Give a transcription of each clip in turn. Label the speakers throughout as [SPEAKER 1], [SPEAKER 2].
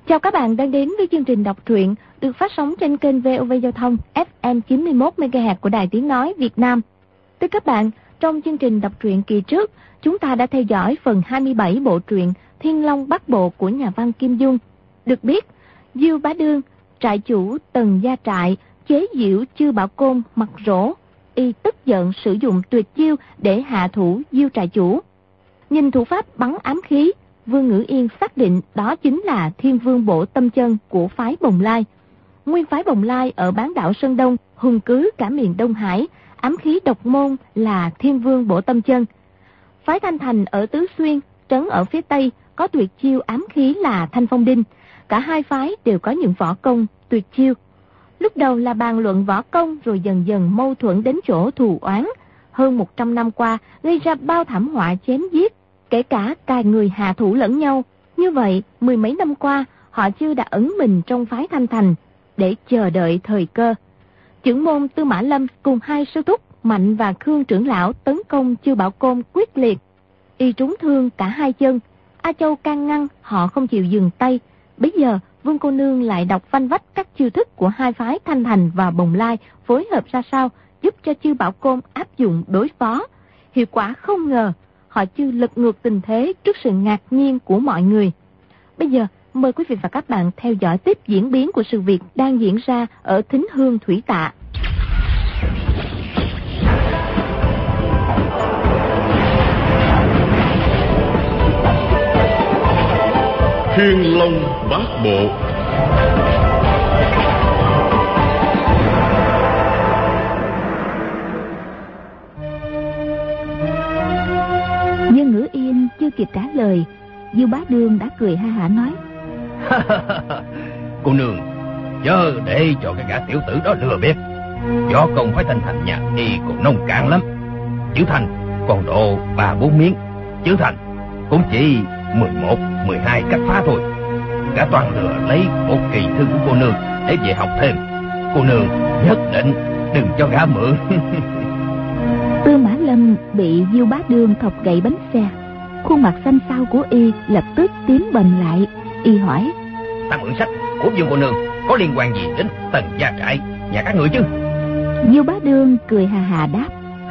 [SPEAKER 1] Chào các bạn đang đến với chương trình đọc truyện được phát sóng trên kênh VOV Giao thông FM 91 MHz của Đài Tiếng nói Việt Nam. Thưa các bạn, trong chương trình đọc truyện kỳ trước, chúng ta đã theo dõi phần 27 bộ truyện Thiên Long Bát Bộ của nhà văn Kim Dung. Được biết, Diêu Bá Đương, trại chủ Tần Gia Trại, chế giễu Chư Bảo Côn mặt rỗ, y tức giận sử dụng tuyệt chiêu để hạ thủ Diêu trại chủ. Nhìn thủ pháp bắn ám khí, Vương Ngữ Yên xác định đó chính là Thiên Vương Bổ Tâm Chân của phái Bồng Lai. Nguyên phái Bồng Lai ở bán đảo Sơn Đông hùng cứ cả miền Đông Hải, ám khí độc môn là Thiên Vương Bổ Tâm Chân. Phái Thanh Thành ở Tứ Xuyên, trấn ở phía Tây, có tuyệt chiêu ám khí là Thanh Phong Đinh. Cả hai phái đều có những võ công tuyệt chiêu. Lúc đầu là bàn luận võ công, rồi dần dần mâu thuẫn đến chỗ thù oán. Hơn 100 năm qua gây ra bao thảm họa chém giết, kể cả cài người hạ thủ lẫn nhau. Như vậy, mười mấy năm qua, họ chưa đã ẩn mình trong phái Thanh Thành để chờ đợi thời cơ. Chưởng môn Tư Mã Lâm cùng hai sư thúc Mạnh và Khương trưởng lão tấn công Chư Bảo Côn quyết liệt, y trúng thương cả hai chân. A Châu can ngăn, họ không chịu dừng tay. Bây giờ Vương cô nương lại đọc vanh vách các chiêu thức của hai phái Thanh Thành và Bồng Lai phối hợp ra sao, giúp cho Chư Bảo Côn áp dụng đối phó. Hiệu quả không ngờ, họ Chư lật ngược tình thế trước sự ngạc nhiên của mọi người. Bây giờ mời quý vị và các bạn theo dõi tiếp diễn biến của sự việc đang diễn ra ở Thính Hương Thủy Tạ.
[SPEAKER 2] Thiên Long Bát Bộ.
[SPEAKER 1] Dương Ngữ Yên chưa kịp trả lời, Diêu Bá Đương đã cười ha hả nói:
[SPEAKER 3] Cô nương chớ để cho cái gã tiểu tử đó lừa biết. Võ công phải Thanh Thành nhà y còn nông cạn lắm. Chữ Thành còn độ 3-4 miếng, Chữ Thành cũng chỉ 11, 12 cách phá thôi. Gã toàn lừa lấy một kỳ thư của cô nương để về học thêm. Cô nương nhất định đừng cho gã mượn.
[SPEAKER 1] Tư Mã Lâm bị Diêu Bá Đương thọc gậy bánh xe, khuôn mặt xanh xao của y lập tức tím bầm lại. Y hỏi:
[SPEAKER 3] Ta mượn sách của Dương cô nương có liên quan gì đến Tần Gia Trại nhà các người chứ?
[SPEAKER 1] Diêu Bá Đương cười hà hà đáp: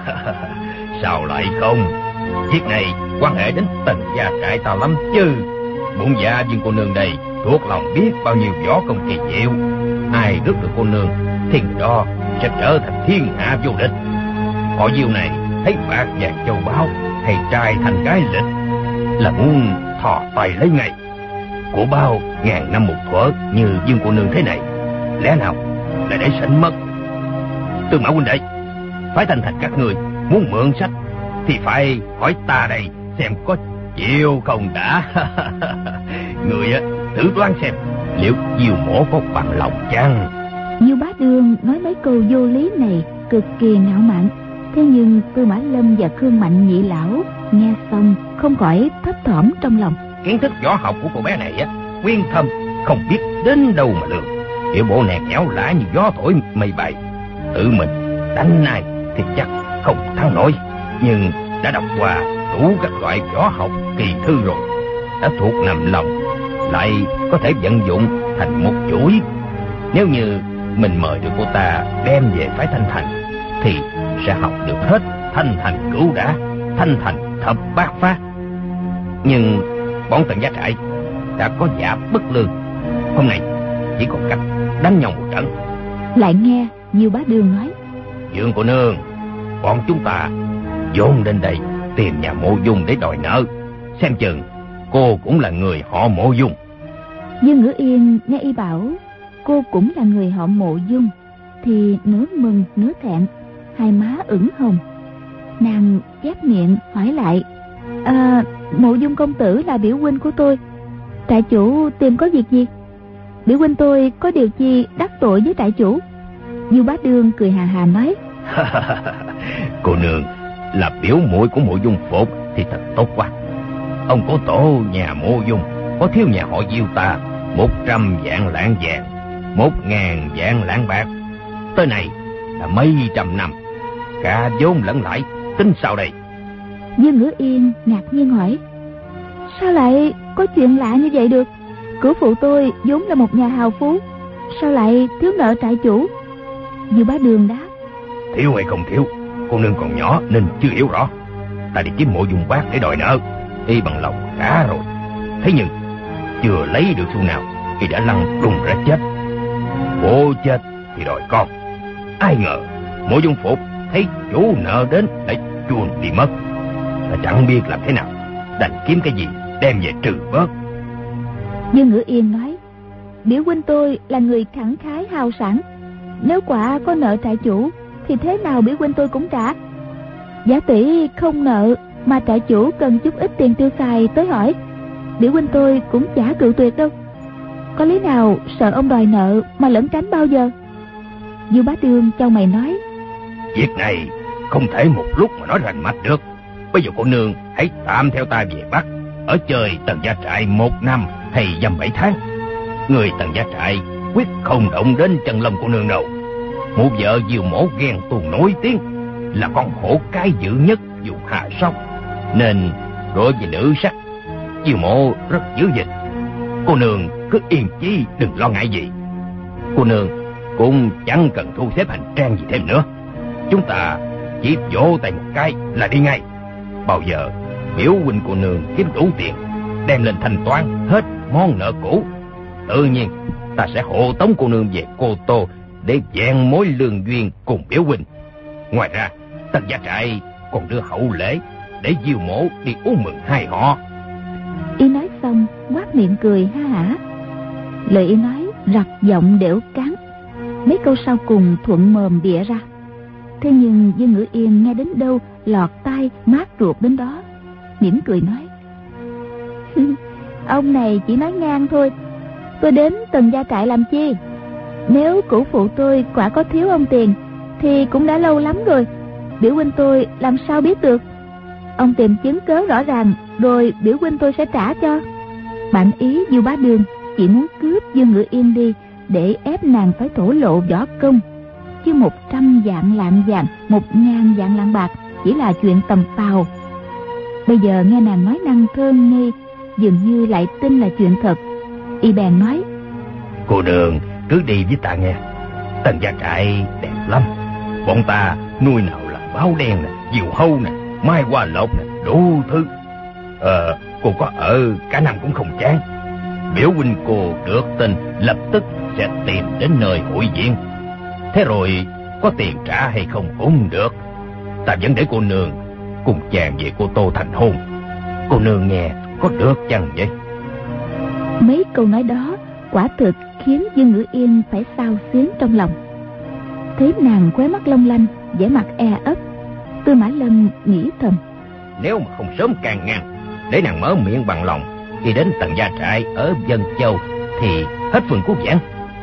[SPEAKER 3] Sao lại không? Việc này quan hệ đến Tần Gia Trại ta lắm chứ. Bổn gia Dương cô nương đây thuộc lòng biết bao nhiêu võ công kỳ diệu. Ai rước được cô nương thì người đó sẽ trở thành thiên hạ vô địch. Họ Diêu này thấy bạc vàng châu báu hay trai thành cái lịch là muốn thò tay lấy ngay. Của bao ngàn năm một thuở như Dương cô nương thế này, lẽ nào lại để sảnh mất? Tư Mã huynh đệ, phải Thanh Thành các người muốn mượn sách thì phải hỏi ta đây xem có chịu không đã. Người thử đoán xem liệu Diêu mổ có bằng lòng chăng?
[SPEAKER 1] Diêu Bá Đương nói mấy câu vô lý này cực kỳ ngạo mạn. Thế nhưng Tư Mã Lâm và Khương Mạnh nhị lão nghe xong không khỏi thấp thỏm trong lòng.
[SPEAKER 3] Kiến thức võ học của cô bé này nguyên thâm không biết đến đâu mà lường. Kiểu bộ nẹt nhẽo lã như gió thổi mây bay. Tự mình đánh này thì chắc không thắng nổi, nhưng đã đọc qua đủ các loại võ học kỳ thư rồi, đã thuộc nằm lòng, lại có thể vận dụng thành một chuỗi. Nếu như mình mời được cô ta đem về phái Thanh Thành thì sẽ học được hết Thanh Thành Cửu Đả, Thanh Thành Thập Bát Phát. Nhưng bọn Tần Gia Trại đã có dạ bất lương, hôm nay chỉ còn cách đánh nhau một trận.
[SPEAKER 1] Lại nghe Diêu Bá Đương nói:
[SPEAKER 3] Dương cô nương, bọn chúng ta dồn đến đây tìm nhà Mộ Dung để đòi nợ. Xem chừng cô cũng là người họ Mộ Dung.
[SPEAKER 1] Dương Ngữ Yên nghe y bảo cô cũng là người họ Mộ Dung thì nửa mừng nửa thẹn, hai má ửng hồng. Nàng chép miệng hỏi lại: Mộ Dung công tử là biểu huynh của tôi, trại chủ tìm có việc gì? Biểu huynh tôi có điều chi đắc tội với trại chủ? Diêu Bá Đương cười hà hà nói:
[SPEAKER 3] Cô nương là biểu muội của Mộ Dung Phột thì thật tốt quá. Ông cố tổ nhà Mộ Dung có thiếu nhà họ Diêu ta 100 vạn lạng vàng, 1000 vạn lạng bạc. Tới này là mấy trăm năm, cả vốn lẫn lãi, tính sao đây?
[SPEAKER 1] Dương Ngữ Yên ngạc nhiên hỏi: Sao lại có chuyện lạ như vậy được? Cửu phụ tôi vốn là một nhà hào phú, sao lại thiếu nợ trại chủ? Diêu Bá Đường đáp:
[SPEAKER 3] Thiếu hay không thiếu, cô nương còn nhỏ nên chưa hiểu rõ. Ta đi kiếm Mộ Dung Bác để đòi nợ, y bằng lòng cả rồi. Thế nhưng chưa lấy được xu nào, y đã lăn đùng ra chết. Bố chết thì đòi con. Ai ngờ Mộ Dung Phục thấy chủ nợ đến lại chuồn đi mất. Ta chẳng biết làm thế nào, đành kiếm cái gì đem về trừ bớt.
[SPEAKER 1] Dương Ngữ Yên nói: Biểu huynh tôi là người khẳng khái hào sản, nếu quả có nợ trại chủ thì thế nào biểu huynh tôi cũng trả. Giả tỷ không nợ mà trại chủ cần chút ít tiền tiêu xài tới hỏi, biểu huynh tôi cũng chả cự tuyệt đâu. Có lý nào sợ ông đòi nợ mà lẩn tránh bao giờ? Diêu Bá Đường chau mày nói:
[SPEAKER 3] Việc này không thể một lúc mà nói rành mạch được. Bây giờ cô nương hãy tạm theo ta về Bắc, ở chơi Tần Gia Trại 1 năm hay dăm 7 tháng. Người Tần Gia Trại quyết không động đến chân lòng cô nương đâu. Một vợ Diêu Mỗ ghen tuông nổi tiếng, là con hổ cái dữ nhất vùng Hạ Sóc, nên đối với nữ sắc Diêu Mỗ rất giữ gìn. Cô nương cứ yên chí đừng lo ngại gì. Cô nương cũng chẳng cần thu xếp hành trang gì thêm nữa. Chúng ta chỉ vỗ tay một cái là đi ngay. Bao giờ biểu huynh cô nương kiếm đủ tiền, đem lên thanh toán hết món nợ cũ, tự nhiên ta sẽ hộ tống cô nương về Cô Tô để vẹn mối lương duyên cùng biểu huynh. Ngoài ra Tần Gia Trại còn đưa hậu lễ để Diêu Mỗ đi uống mừng hai họ.
[SPEAKER 1] Y nói xong ngoác miệng cười ha hả. Lời y nói rặt giọng đểu cán, mấy câu sau cùng thuận mồm bịa ra. Thế nhưng Dương Ngữ Yên nghe đến đâu lọt tai mát ruột đến đó, mỉm cười nói: Ông này chỉ nói ngang thôi. Tôi đến Tần Gia Trại làm chi? Nếu cửu phụ tôi quả có thiếu ông tiền thì cũng đã lâu lắm rồi, biểu huynh tôi làm sao biết được. Ông tìm chứng cớ rõ ràng rồi biểu huynh tôi sẽ trả cho. Bản ý Diêu Bá Đường chỉ muốn cướp Dương Ngữ Yên đi để ép nàng phải thổ lộ võ công, chứ 100 vạn lạng vàng, 1000 vạn lạng bạc chỉ là chuyện tầm phào. Bây giờ nghe nàng nói năng thơ nghi, dường như lại tin là chuyện thật. Y bèn nói:
[SPEAKER 3] Cô đường cứ đi với ta nghe. Tần Gia Trại đẹp lắm. Bọn ta nuôi nào là báo đen nè, diều hâu nè, mai hoa lộc nè, đủ thứ. Cô có ở cả năm cũng không chán. Biểu huynh cô được tin lập tức sẽ tìm đến nơi hội diện. Thế rồi có tiền trả hay không cũng được, ta vẫn để cô nương cùng chàng về Cô Tô thành hôn. Cô nương nghe có được chăng vậy?
[SPEAKER 1] Mấy câu nói đó quả thực khiến Dương Ngữ Yên phải xao xuyến trong lòng. Thấy nàng khóe mắt long lanh, vẻ mặt e ấp, Tư Mã Lâm nghĩ thầm:
[SPEAKER 3] Nếu mà không sớm can ngăn, để nàng mở miệng bằng lòng khi đến Tần Gia Trại ở Vân Châu thì hết phần cứu vãn.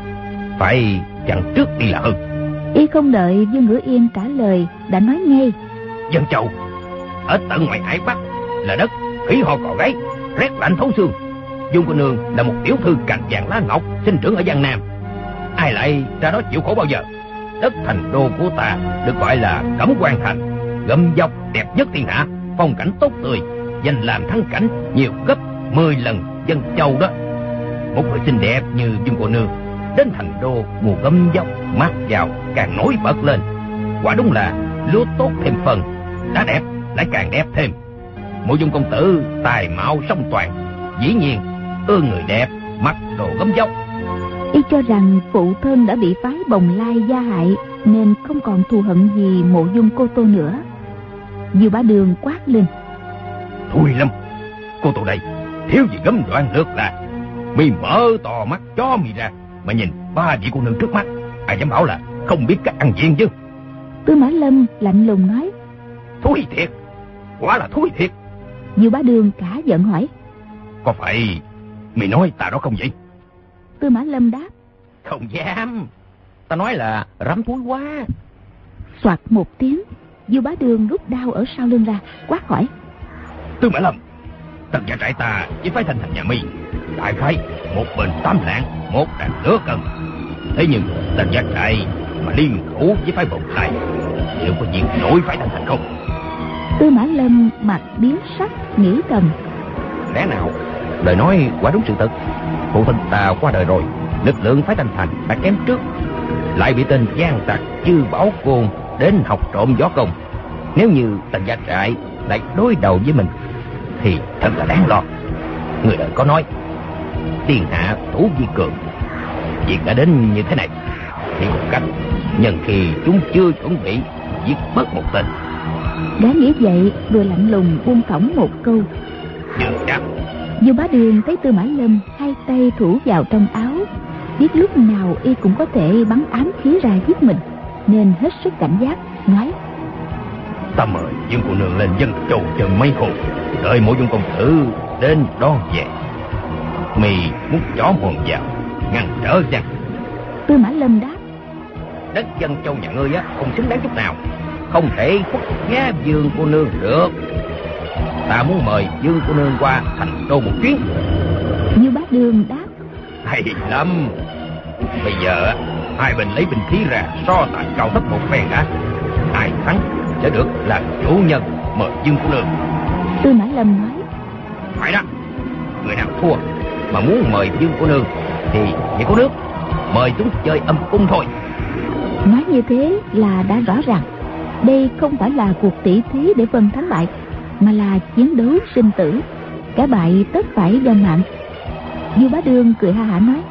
[SPEAKER 3] Phải chặn trước đi là hơn.
[SPEAKER 1] Y không đợi Dương Ngữ Yên trả lời đã nói ngay:
[SPEAKER 3] Vân Châu ở tận ngoài Hải Bắc là đất thủy họ cò gáy, rét lạnh thấu xương. Dung cô nương là một tiểu thư cành vàng lá ngọc, sinh trưởng ở Giang Nam, ai lại ra đó chịu khổ bao giờ. Đất thành đô của ta được gọi là Cẩm Quan Thành, gầm dọc đẹp nhất thiên hạ, phong cảnh tốt tươi, danh làm thắng cảnh nhiều gấp 10 lần Vân Châu đó. Một người xinh đẹp như Dung cô nương đến thành đô mùa gấm dốc mát vào càng nổi bật lên. Quả đúng là lúa tốt thêm phần, đã đẹp lại càng đẹp thêm. Mộ Dung công tử tài mạo song toàn, dĩ nhiên ưa người đẹp, mặc đồ gấm dốc.
[SPEAKER 1] Y cho rằng phụ thân đã bị phái Bồng Lai gia hại nên không còn thù hận gì Mộ Dung Cô Tô nữa. Diêu Bá Đường quát lên:
[SPEAKER 3] Thôi Lâm, Cô Tô đây thiếu gì gấm đoạn lượt là. Mi mở to mắt cho mi ra mà nhìn ba vị cô nương trước mắt, ai dám bảo là không biết cách ăn diện chứ?
[SPEAKER 1] Tư Mã Lâm lạnh lùng nói:
[SPEAKER 3] Thúi thiệt, quả là thúi thiệt.
[SPEAKER 1] Diêu Bá Đường cả giận hỏi:
[SPEAKER 3] Có phải mi nói ta đó không vậy?
[SPEAKER 1] Tư Mã Lâm đáp:
[SPEAKER 3] Không dám, ta nói là rắm thúi quá.
[SPEAKER 1] Soạt một tiếng, Diêu Bá Đường rút đao ở sau lưng ra, quát hỏi:
[SPEAKER 3] Tư Mã Lâm, Tần Gia Trại ta với phái Thanh Thành nhà mi đại khái 1 bên 8 lạng, 1 đàn nửa cân. Thế nhưng Tần Gia Trại mà liên thủ với phái Bồng Lai, liệu có diện nổi phái Thanh Thành không?
[SPEAKER 1] Tư Mã Lâm mặt biến sắc, nghĩ thầm:
[SPEAKER 3] Lẽ nào lời nói quả đúng sự thật? Phụ thân ta qua đời rồi, lực lượng phái Thanh Thành đã kém trước, lại bị tên gian tặc Chư Bảo Côn đến học trộm võ công. Nếu như Tần Gia Trại lại đối đầu với mình thì thật là đáng lo. Người đời có nói thiên hạ thủ vi cường. Việc đã đến như thế này thì một cách nhân khi chúng chưa chuẩn bị giết bớt một tên.
[SPEAKER 1] Đã nghĩ vậy vừa lạnh lùng buông cổng một câu.
[SPEAKER 3] Dừng đáp.
[SPEAKER 1] Du Bá Đường thấy Tư Mã Lâm hai tay thủ vào trong áo, biết lúc nào y cũng có thể bắn ám khí ra giết mình, nên hết sức cảnh giác, nói:
[SPEAKER 3] Ta mời Dương cô nương lên dân châu chân mấy hôm, đợi Mộ Dung công tử đến đón về. Mì muốn chó mòn vào ngăn trở chăng?
[SPEAKER 1] Tư Mã Lâm đáp:
[SPEAKER 3] Đất dân châu nhà ngươi á không xứng đáng chút nào, không thể khuất ngã Dương cô nương được. Ta muốn mời Dương cô nương qua thành đô một chuyến.
[SPEAKER 1] Du Bá Đường đáp:
[SPEAKER 3] Hay lắm. Bây giờ hai bên lấy binh khí ra so tài cao thấp một phen đã. Ai thắng sẽ được làm chủ nhân mời Dương cô nương.
[SPEAKER 1] Tư Mã Lâm nói:
[SPEAKER 3] Phải đó. Người nào thua mà muốn mời Dương cô nương thì chỉ có nước mời chúng chơi âm cung thôi.
[SPEAKER 1] Nói như thế là đã rõ ràng đây không phải là cuộc tỷ thí để phân thắng bại, mà là chiến đấu sinh tử, cả bại tất phải do mạng. Du Bá Đường cười ha hả nói: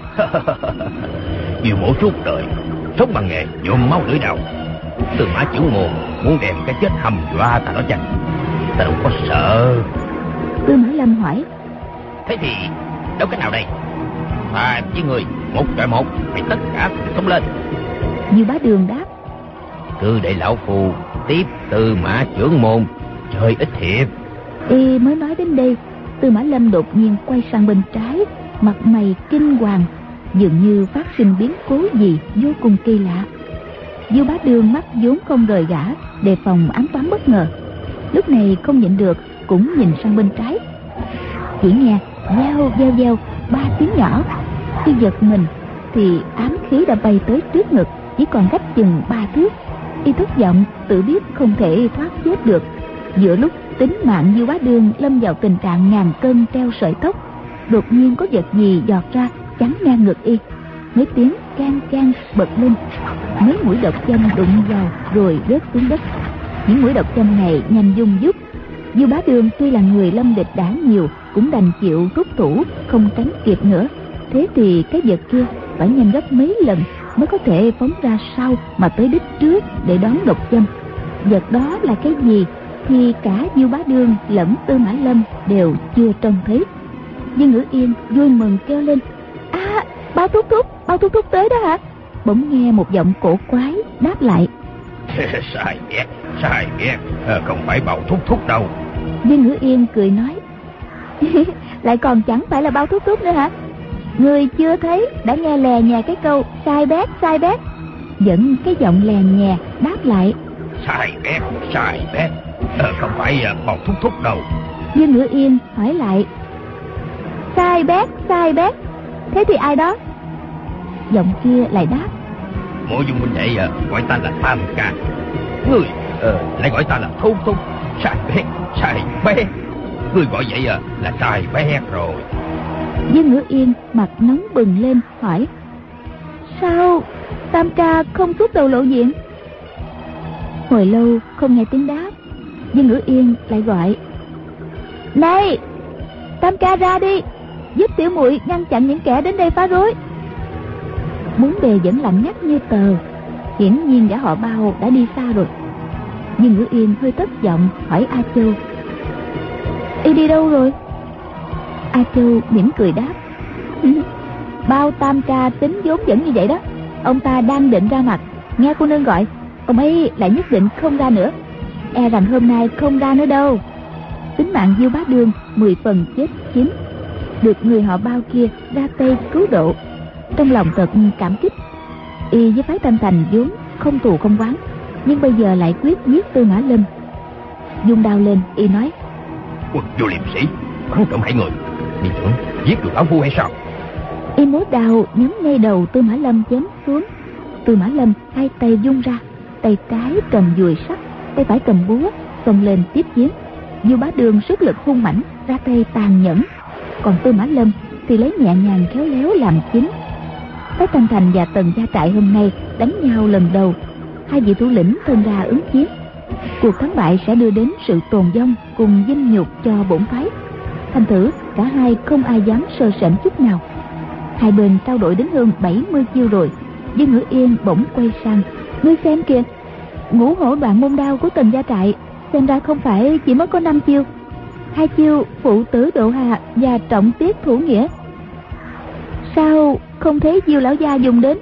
[SPEAKER 3] Diêu Mỗ suốt đời sống bằng nghề nhuộm máu lưỡi đao. Tư Mã Chưởng Môn muốn đem cái chết hầm dọa ta đó chăng? Ta đâu có sợ.
[SPEAKER 1] Tư Mã Lâm hỏi:
[SPEAKER 3] Thế thì đấu cái nào đây? Ta với người một chọi một, phải tất cả sống lên.
[SPEAKER 1] Du Bá Đường đáp:
[SPEAKER 3] Cứ để lão phu tiếp Tư Mã Chưởng Môn chơi ít hiệp.
[SPEAKER 1] Y mới nói đến đây, Tư Mã Lâm đột nhiên quay sang bên trái, mặt mày kinh hoàng, dường như phát sinh biến cố gì vô cùng kỳ lạ. Du Bá Đường mắt vốn không rời gã, đề phòng ám toán bất ngờ, lúc này không nhịn được cũng nhìn sang bên trái. Chỉ nghe veo veo veo 3 tiếng nhỏ. Khi giật mình thì ám khí đã bay tới trước ngực, chỉ còn cách chừng 3 thước. Y thất vọng tự biết không thể thoát chết được. Giữa lúc tính mạng Du Bá Đường lâm vào tình trạng ngàn cân treo sợi tóc, đột nhiên có vật gì giọt ra chắn ngang ngực y. Mấy tiếng can can bật lên, mấy mũi độc châm đụng vào rồi rớt xuống đất. Những mũi độc châm này nhanh dung dút. Du Bá Đường tuy là người lâm địch đã nhiều, cũng đành chịu rút thủ, không tránh kịp nữa. Thế thì cái vật kia phải nhanh gấp mấy lần mới có thể phóng ra sau mà tới đích trước để đón độc châm. Vật đó là cái gì thì cả Du Bá Đường lẫn Tư Mã Lâm đều chưa trông thấy. Dương Ngữ Yên vui mừng kêu lên: À, Bao Thúc Thúc tới đó hả? Bỗng nghe một giọng cổ quái đáp lại:
[SPEAKER 3] Sai ghét, không phải Bao Thúc đâu.
[SPEAKER 1] Dương Ngữ Yên cười nói: Lại còn chẳng phải là Bao Thúc nữa hả? Người chưa thấy đã nghe lè nhè cái câu sai bét. Vẫn cái giọng lè nhè đáp lại:
[SPEAKER 3] Sai bét, không phải Bao Thúc đâu.
[SPEAKER 1] Dương Ngữ Yên hỏi lại: Sai bét, thế thì ai đó? Giọng kia lại đáp:
[SPEAKER 3] Mộ Dung huynh đệ gọi ta là Tam Ca, người lại gọi ta là Thúc. Sai bét, người gọi vậy là sai bét rồi.
[SPEAKER 1] Dương Ngữ Yên mặt nóng bừng lên hỏi: Sao Tam Ca không xuất đầu lộ diện? Hồi lâu không nghe tiếng đáp, Dương Ngữ Yên lại gọi: Này, Tam Ca ra đi, giúp tiểu muội ngăn chặn những kẻ đến đây phá rối. Bốn bề vẫn lạnh ngắt như tờ, hiển nhiên gã họ Bao đã đi xa rồi. Dương Ngữ Yên hơi thất vọng hỏi A Châu: Y đi đâu rồi? A Châu mỉm cười đáp: Bao Tam Ca tính vốn vẫn như vậy đó. Ông ta đang định ra mặt, nghe cô nương gọi, ông ấy lại nhất định không ra nữa. E rằng hôm nay không ra nữa đâu. Tính mạng Du Bá Đường 10 phần chết 9, được người họ Bao kia ra tay cứu độ, trong lòng thật cảm kích. Y với phái Thanh Thành vốn không thù không oán, nhưng bây giờ lại quyết giết Tư Mã Lâm. Dung đao lên, y nói:
[SPEAKER 3] Quân vô liêm sĩ, bắn trộm hại người, đi tưởng giết được lão phu hay sao?
[SPEAKER 1] Y múa đao nhắm ngay đầu Tư Mã Lâm chém xuống. Tư Mã Lâm hai tay vung ra, tay trái cầm dùi sắt, tay phải cầm búa, xông lên tiếp chiến. Du Bá Đường sức lực hung mãnh, ra tay tàn nhẫn, còn Tư Mã Lâm thì lấy nhẹ nhàng khéo léo làm chính. Phái Thanh Thành và Tần Gia Trại hôm nay đánh nhau lần đầu, hai vị thủ lĩnh thân ra ứng chiến. Cuộc thắng bại sẽ đưa đến sự tồn vong cùng vinh nhục cho bổn phái. Thành thử cả hai không ai dám sơ sảnh chút nào. Hai bên trao đổi đến hơn 70 chiêu rồi, Dương Ngữ Yên bỗng quay sang: "Ngươi xem kìa, Ngũ Hổ Đoạn Môn Đao của Tần Gia Trại xem ra không phải chỉ mới có 5 chiêu. 2 chiêu Phụ Tử Độ Hà và Trọng Tiết Thủ Nghĩa. Sao không thấy Diêu lão gia dùng đến?"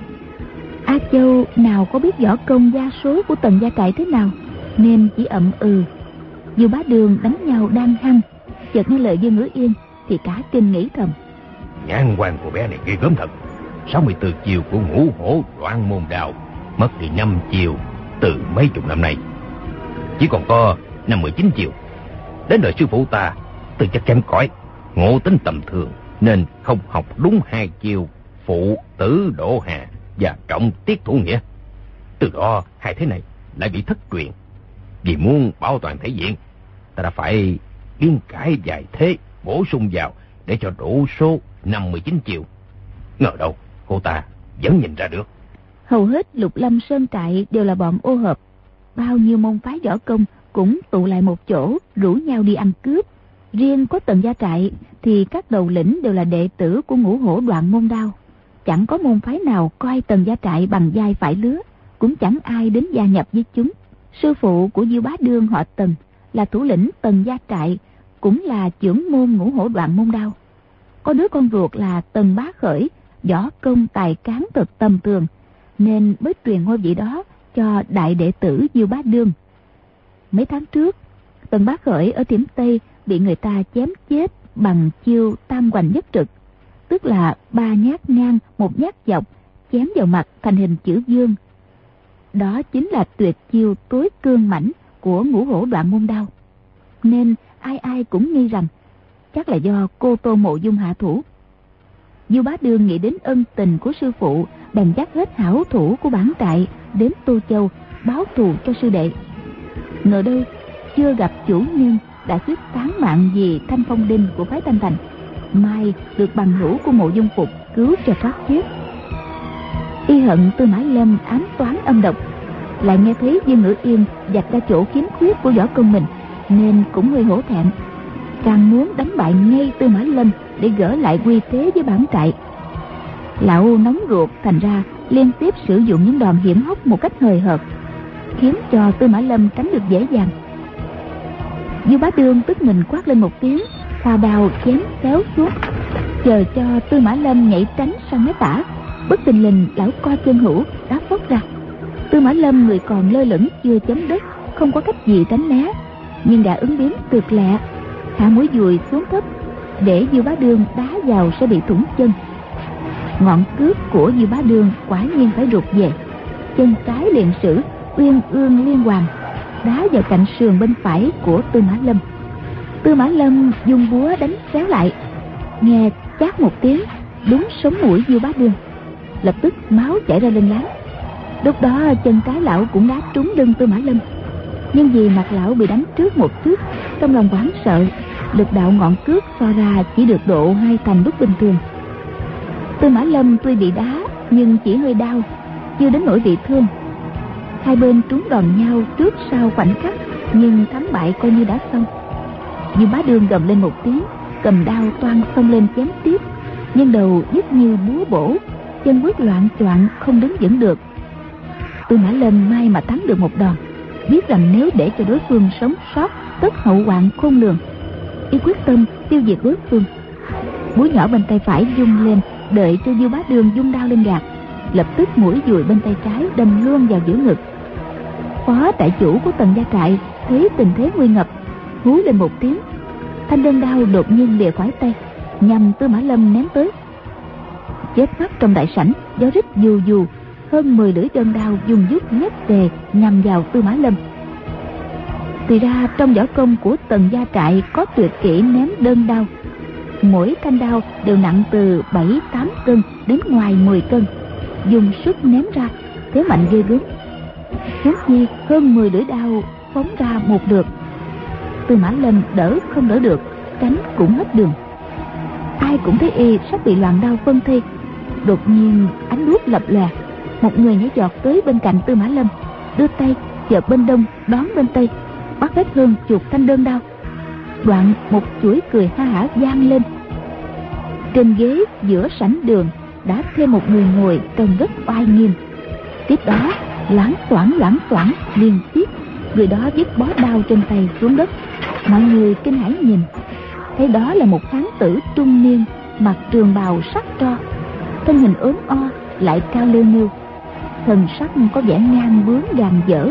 [SPEAKER 1] A Châu nào có biết võ công gia số của Tần Gia Trại thế nào, nên chỉ ậm ừ. Diêu Bá Đường đánh nhau đang hăng, chợt nghe lời Dương Ngữ Yên thì cả kinh nghĩ thầm:
[SPEAKER 3] Nhãn quan của bé này ghê gớm thật. 64 chiều của Ngũ Hổ Đoạn Môn Đao mất đi 5 chiều từ mấy chục năm nay, chỉ còn có 59 chiều. Đến đời sư phụ ta từ chất kém cỏi, ngộ tính tầm thường, nên không học đúng 2 chiều Phụ Tử Độ Hà và Trọng Tiết Thủ Nghĩa. Từ đó hai thế này lại bị thất truyền. Vì muốn bảo toàn thể diện, ta đã phải biên cải vài thế bổ sung vào để cho đủ số 59 chiều. Ngờ đâu cô ta vẫn nhìn ra được.
[SPEAKER 1] Hầu hết Lục Lâm Sơn Trại đều là bọn ô hợp, bao nhiêu môn phái võ công cũng tụ lại một chỗ rủ nhau đi ăn cướp. Riêng có Tần Gia Trại thì các đầu lĩnh đều là đệ tử của Ngũ Hổ Đoạn Môn Đao. Chẳng có môn phái nào coi Tần Gia Trại bằng vai phải lứa, cũng chẳng ai đến gia nhập với chúng. Sư phụ của Diêu Bá Đương họ Tần là thủ lĩnh Tần Gia Trại, cũng là trưởng môn Ngũ Hổ Đoạn Môn Đao. Có đứa con ruột là Tần Bá Khởi, võ công tài cán thật tầm thường, nên mới truyền ngôi vị đó cho đại đệ tử Diêu Bá Đương. Mấy tháng trước, Tần Bá Khởi ở Thiểm Tây bị người ta chém chết bằng chiêu tam hoành nhất trực, tức là 3 nhát ngang 1 nhát dọc chém vào mặt thành hình chữ vương. Đó chính là tuyệt chiêu tối cương mãnh của Ngũ Hổ Đoạn Môn Đao, nên ai ai cũng nghi rằng chắc là do cô Tô Mộ Dung hạ thủ. Diêu Bá Đương nghĩ đến ân tình của sư phụ, bèn dắt hết hảo thủ của bản trại đến Tô Châu báo thù cho sư đệ. Ngờ đâu chưa gặp chủ nhân đã suýt tán mạng vì Thanh Phong Đinh của phái Thanh Thành, mai được bằng hữu của Mộ Dung Phục cứu cho thoát chết. Y hận Tư Mã Lâm ám toán âm độc, lại nghe thấy Dương Ngữ Yên vạch ra chỗ khiếm khuyết của võ công mình, nên cũng hơi hổ thẹn, càng muốn đánh bại ngay Tư Mã Lâm để gỡ lại quy thế với bản trại. Lão nóng ruột, thành ra liên tiếp sử dụng những đòn hiểm hóc một cách hời hợt, khiến cho Tư Mã Lâm tránh được dễ dàng. Diêu Bá Đương tức mình quát lên một tiếng, hoa đao chém kéo xuống, chờ cho Tư Mã Lâm nhảy tránh sang mé tả. Bất thình lình lão co chân hữu đá phốc ra. Tư Mã Lâm người còn lơ lửng chưa chấm đất, không có cách gì tránh né, nhưng đã ứng biến tuyệt lẹ, hạ mũi dùi xuống thấp để Diêu Bá Đương đá vào sẽ bị thủng chân. Ngọn cước của Diêu Bá Đương quả nhiên phải rụt về, chân trái liền sử uyên ương liên hoàn đá vào cạnh sườn bên phải của Tư Mã Lâm. Tư Mã Lâm dùng búa đánh xéo lại, nghe chát một tiếng đúng sống mũi Diêu Bá Đương, lập tức máu chảy ra lên láng. Lúc đó chân trái lão cũng đá trúng lưng Tư Mã Lâm, nhưng vì mặt lão bị đánh trước một cước, trong lòng hoảng sợ, lực đạo ngọn cước so ra chỉ được độ 2 thành lúc bình thường. Tư Mã Lâm tuy bị đá nhưng chỉ hơi đau, chưa đến nỗi bị thương. Hai bên trúng đòn nhau trước sau khoảnh khắc, nhưng thắng bại coi như đã xong. Diêu Bá Đương gầm lên một tiếng, cầm đao toan xông lên chém tiếp, nhưng đầu nhức như búa bổ, chân bước loạng choạng không đứng vững được. Tư Mã Lâm may mà thắng được một đòn, biết rằng nếu để cho đối phương sống sót tất hậu hoạn khôn lường. Y quyết tâm tiêu diệt đối phương. Búa nhỏ bên tay phải vung lên, đợi cho Diêu Bá Đương vung đao lên gạt, lập tức mũi dùi bên tay trái đâm luôn vào giữa ngực. Phó trại chủ của Tần Gia Trại thấy tình thế nguy ngập, hú lên một tiếng, thanh đơn đao đột nhiên lìa khỏi tay, nhằm Tư Mã Lâm ném tới. Chết mắt trong đại sảnh, gió rít dù dù, hơn 10 lưỡi đơn đao dùng dút nhét về nhằm vào Tư Mã Lâm. Thì ra trong võ công của Tần Gia Trại có tuyệt kỹ ném đơn đao, mỗi thanh đao đều nặng từ 7-8 cân đến ngoài 10 cân, dùng sức ném ra thế mạnh ghê gớm. Huống chi hơn 10 lưỡi đao phóng ra một lượt, Tư Mã Lâm đỡ không đỡ được, tránh cũng hết đường. ai cũng thấy y sắp bị loạn đao phân thây. Đột nhiên ánh đuốc lập lòe, một người nhảy giọt tới bên cạnh Tư Mã Lâm, đưa tay chợp bên đông đón bên tây, bắt vết thương chuột thanh đơn đao. Đoạn một chuỗi cười ha hả vang lên. Trên ghế giữa sảnh đường đã thêm một người ngồi trông rất oai nghiêm. Tiếp đó loảng xoảng liên tiếp, người đó vứt bó đao trên tay xuống đất. Mọi người kinh hãi nhìn, thấy đó là một hán tử trung niên, mặc trường bào sắc tro, thân hình ốm o lại cao lêu nêu, thần sắc có vẻ ngang bướng gàn dở.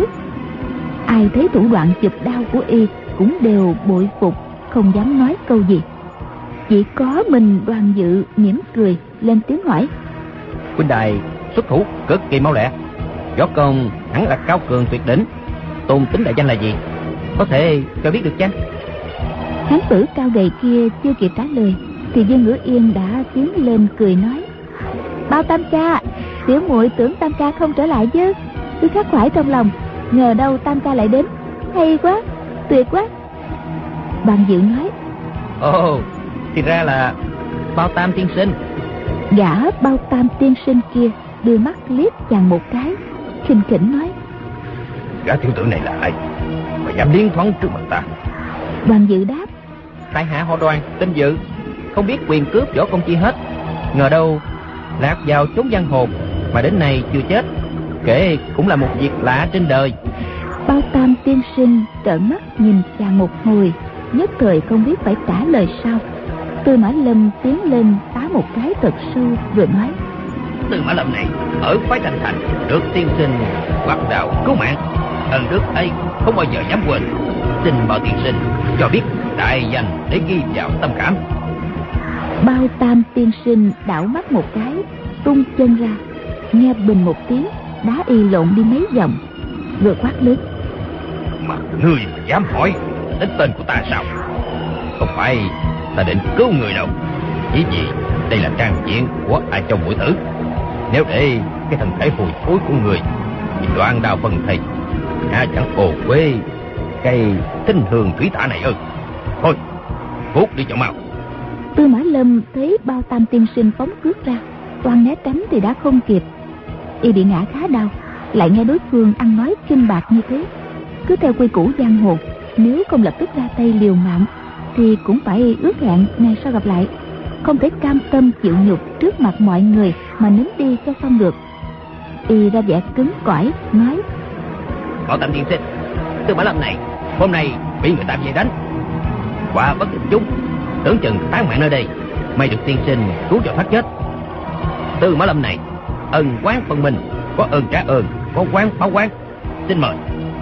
[SPEAKER 1] Ai thấy thủ đoạn chụp đao của y cũng đều bội phục, không dám nói câu gì. Chỉ có mình Đoàn Dự mỉm cười lên tiếng hỏi:
[SPEAKER 3] huynh đài xuất thủ cực kỳ mau lẹ, võ công hẳn là cao cường tuyệt đỉnh. Tôn tính đại danh là gì, có thể cho biết được chăng?
[SPEAKER 1] Hán tử cao gầy kia chưa kịp trả lời thì Dương Ngữ Yên đã tiến lên cười nói: Bao Tam ca, tiểu muội tưởng Tam ca không trở lại chứ, cứ khắc khoải trong lòng, ngờ đâu Tam ca lại đến. Hay quá, tuyệt quá. Đoàn Dự nói:
[SPEAKER 3] Ồ, thì ra là Bao Tam tiên sinh.
[SPEAKER 1] Gã Bao Tam tiên sinh kia đưa mắt liếc chàng một cái, khinh khỉnh nói:
[SPEAKER 3] Gã tiểu tử này là ai mà dám liến thoáng trước mặt ta?
[SPEAKER 1] Đoàn Dự đáp:
[SPEAKER 3] Tại hạ họ Đoàn, tên Dự, không biết quyền cướp võ công chi hết, ngờ đâu lạc vào chốn giang hồ mà đến nay chưa chết, kể cũng là một việc lạ trên đời.
[SPEAKER 1] Bao Tam tiên sinh trợn mắt nhìn chàng một hồi, nhất thời không biết phải trả lời sao. Tư Mã Lâm tiến lên tá một cái thật sâu rồi nói:
[SPEAKER 3] Tư Mã Lâm này ở phái Thành Thành được tiên sinh quạt đạo cứu mạng, ân đức ấy không bao giờ dám quên. Xin mời tiên sinh cho biết đại danh để ghi vào tâm khảm.
[SPEAKER 1] Bao Tam tiên sinh đảo mắt một cái, tung chân ra, nghe bình một tiếng, đá y lộn đi mấy vòng, rồi quát lớn:
[SPEAKER 3] Mà ngươi mà dám hỏi đến tên của ta sao? Không phải ta định cứu người đâu, chỉ vì đây là trang diện của ai trong mũi tử. Nếu để cái thân thể hùi thối của người bị đoạn đao phân thây, há chẳng ồ quê cây tinh hương thủy tả này ư? Thôi, cút đi cho mau.
[SPEAKER 1] Tư Mã Lâm thấy Bao Tam tiên sinh phóng cước ra, toan né tránh thì đã không kịp. Y bị ngã khá đau, lại nghe đối phương ăn nói khinh bạc như thế. Cứ theo quy củ giang hồ, nếu không lập tức ra tay liều mạng thì cũng phải ước hẹn ngày sau gặp lại, không thể cam tâm chịu nhục trước mặt mọi người mà nín đi cho xong được. Y ra vẻ cứng cỏi nói:
[SPEAKER 3] Bảo Tam tiên sinh, Tư Mã Lâm này hôm nay bị người ta về đánh, quả bất tình chúng, tưởng chừng tán mạng nơi đây, may được tiên sinh cứu cho thoát chết. Tư Mã Lâm này ân oán phân minh, có ơn trả ơn, có oán báo oán. Xin mời.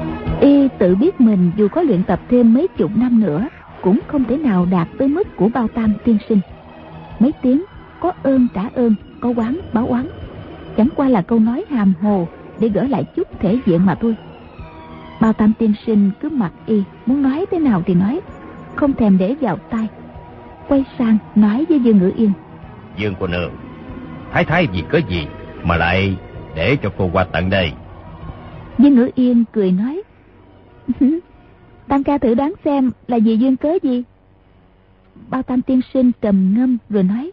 [SPEAKER 1] Y tự biết mình dù có luyện tập thêm mấy chục năm nữa cũng không thể nào đạt tới mức của Bao Tam tiên sinh. Mấy tiếng có ơn trả ơn, có oán báo oán chẳng qua là câu nói hàm hồ để gỡ lại chút thể diện mà thôi. Bao Tam tiên sinh cứ mặc y, muốn nói thế nào thì nói, không thèm để vào tai. Quay sang nói với Dương Ngữ Yên:
[SPEAKER 3] Dương cô nương, thái vì cớ gì mà lại để cho cô qua tận đây?
[SPEAKER 1] Dương Ngữ Yên cười nói: Tam ca thử đoán xem là vì duyên cớ gì. Bao Tam tiên sinh trầm ngâm rồi nói: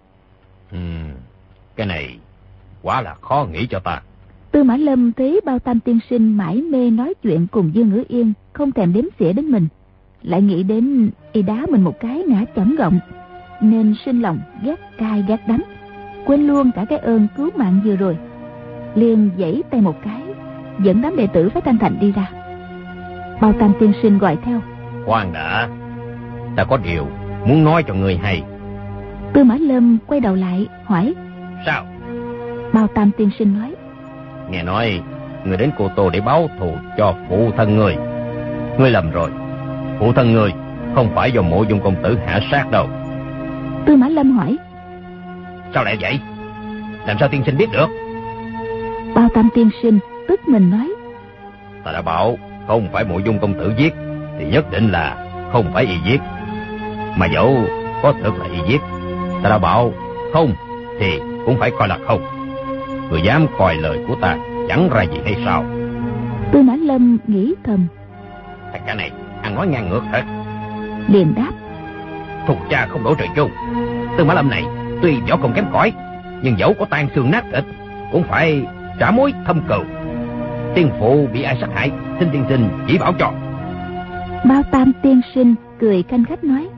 [SPEAKER 3] Cái này quả là khó nghĩ cho ta.
[SPEAKER 1] Tư Mã Lâm thấy Bao Tam tiên sinh mải mê nói chuyện cùng Dương Ngữ Yên, không thèm đếm xỉa đến mình, lại nghĩ đến y đá mình một cái ngã chỏng gọng, nên sinh lòng ghét cay ghét đắng, quên luôn cả cái ơn cứu mạng vừa rồi. Liền giãy tay một cái, dẫn đám đệ tử phái Thanh Thành đi ra. Bao Tam tiên sinh gọi theo:
[SPEAKER 3] Khoan đã, ta có điều muốn nói cho người hay.
[SPEAKER 1] Tư Mã Lâm quay đầu lại hỏi:
[SPEAKER 3] Sao?
[SPEAKER 1] Bao Tam tiên sinh nói:
[SPEAKER 3] Nghe nói người đến Cô Tô để báo thù cho phụ thân người. Ngươi lầm rồi, phụ thân người không phải do Mộ Dung công tử hạ sát đâu.
[SPEAKER 1] Tư Mã Lâm hỏi:
[SPEAKER 3] Sao lại vậy? Làm sao tiên sinh biết được?
[SPEAKER 1] Bao Tam tiên sinh tức mình nói:
[SPEAKER 3] Ta đã bảo không phải Mộ Dung công tử giết thì nhất định là không phải y giết. Mà dẫu có thực là y giết, ta đã bảo không thì cũng phải coi là không. Người dám coi lời của ta chẳng ra gì hay sao?
[SPEAKER 1] Tư Mã Lâm nghĩ thầm:
[SPEAKER 3] Thằng cả này ăn nói ngang ngược thật.
[SPEAKER 1] Liền đáp:
[SPEAKER 3] Thục cha không đổ trời chung, Tư Mã Lâm này tuy võ công kém cỏi, nhưng dẫu có tan xương nát thịt cũng phải trả mối thâm cừu. Tiên phụ bị ai sát hại, xin tiên sinh chỉ bảo cho.
[SPEAKER 1] Bao Tam tiên sinh cười khanh khách nói: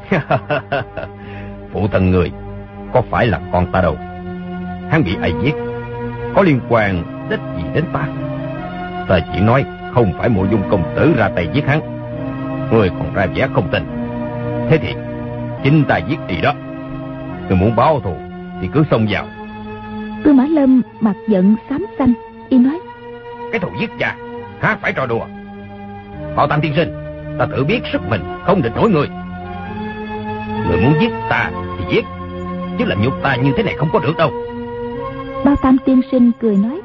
[SPEAKER 3] Phụ thân người có phải là con ta đâu. Hắn bị ai giết có liên quan đích gì đến ta? Ta chỉ nói không phải Mộ Dung công tử ra tay giết hắn. Người còn ra vẻ không tin. Thế thì chính ta giết y đó. Người muốn báo thù thì cứ xông vào.
[SPEAKER 1] Tư Mã Lâm mặt giận xám xanh, y nói:
[SPEAKER 3] Cái thù giết cha há phải trò đùa. Bao Tam tiên sinh, ta tự biết sức mình không địch nổi người. Người muốn giết ta thì giết, chứ làm nhục ta như thế này không có được đâu.
[SPEAKER 1] Bao Tam tiên sinh cười nói: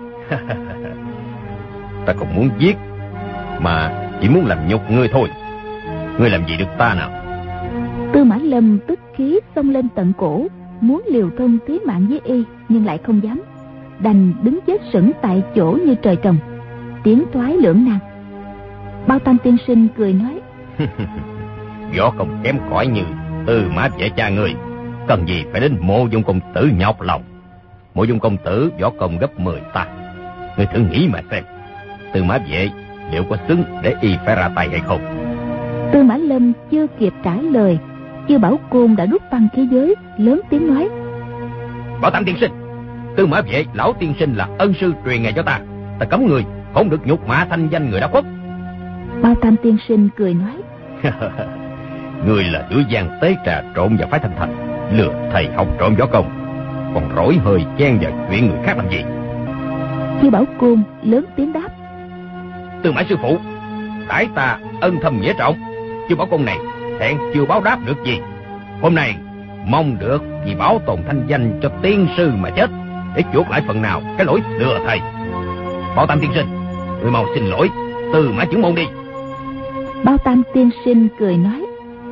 [SPEAKER 3] Ta không muốn giết, mà chỉ muốn làm nhục ngươi thôi. Ngươi làm gì được ta nào?
[SPEAKER 1] Tư Mã Lâm tức khí xông lên tận cổ, muốn liều thân tí mạng với y, nhưng lại không dám, đành đứng chết sững tại chỗ như trời trồng, tiến thoái lưỡng nan. Bao Tam tiên sinh cười nói:
[SPEAKER 3] Võ công kém cỏi như Tư Mã Vệ cha ngươi, cần gì phải đến Mộ Dung công tử nhọc lòng. Mộ Dung công tử võ công gấp 10 ta. Ngươi thử nghĩ mà xem, Tư Mã Vệ liệu có xứng để y phải ra tay hay không?
[SPEAKER 1] Tư Mã Lâm chưa kịp trả lời, Chiêu Bảo Côn đã rút băng khí giới, lớn tiếng nói:
[SPEAKER 3] Bảo Tam tiên sinh, Tư Mã Vệ lão tiên sinh là ân sư truyền nghề cho ta. Ta cấm người không được nhục mạ thanh danh người đã khuất.
[SPEAKER 1] Bao Tam tiên sinh cười nói:
[SPEAKER 3] Người là đứa gian tế trà trộn vào phái Thanh Thành, lừa thầy học trộm võ công, còn rỗi hơi chen vào chuyện người khác làm gì?
[SPEAKER 1] Chiêu Bảo Côn lớn tiếng đáp:
[SPEAKER 3] Tư Mã sư phụ, đãi ta ân thâm nghĩa trọng, Chiêu Bảo Công này hẹn chưa báo đáp được gì. Hôm nay mong được vì bảo tồn thanh danh cho tiên sư mà chết, để chuộc lại phần nào cái lỗi lừa thầy. Bảo Tam tiên sinh, người mau xin lỗi Tư Mã trưởng môn đi.
[SPEAKER 1] Bao Tam tiên sinh cười nói: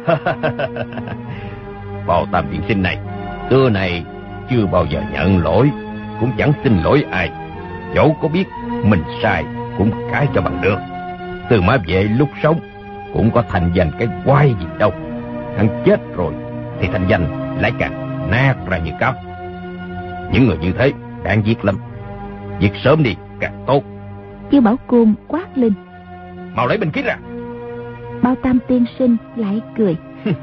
[SPEAKER 3] Bao Tam tiên sinh này xưa này chưa bao giờ nhận lỗi, cũng chẳng xin lỗi ai. Dẫu có biết mình sai cũng cãi cho bằng được. Tư Mã Vệ lúc sống cũng có thành danh cái quái gì đâu. Hắn chết rồi thì thành danh lại càng nát ra như cát. Những người như thế đáng giết lắm, giết sớm đi càng tốt.
[SPEAKER 1] Chiêu Bảo Côn quát lên:
[SPEAKER 3] Mau lấy binh khí ra.
[SPEAKER 1] Bao Tam tiên sinh lại cười: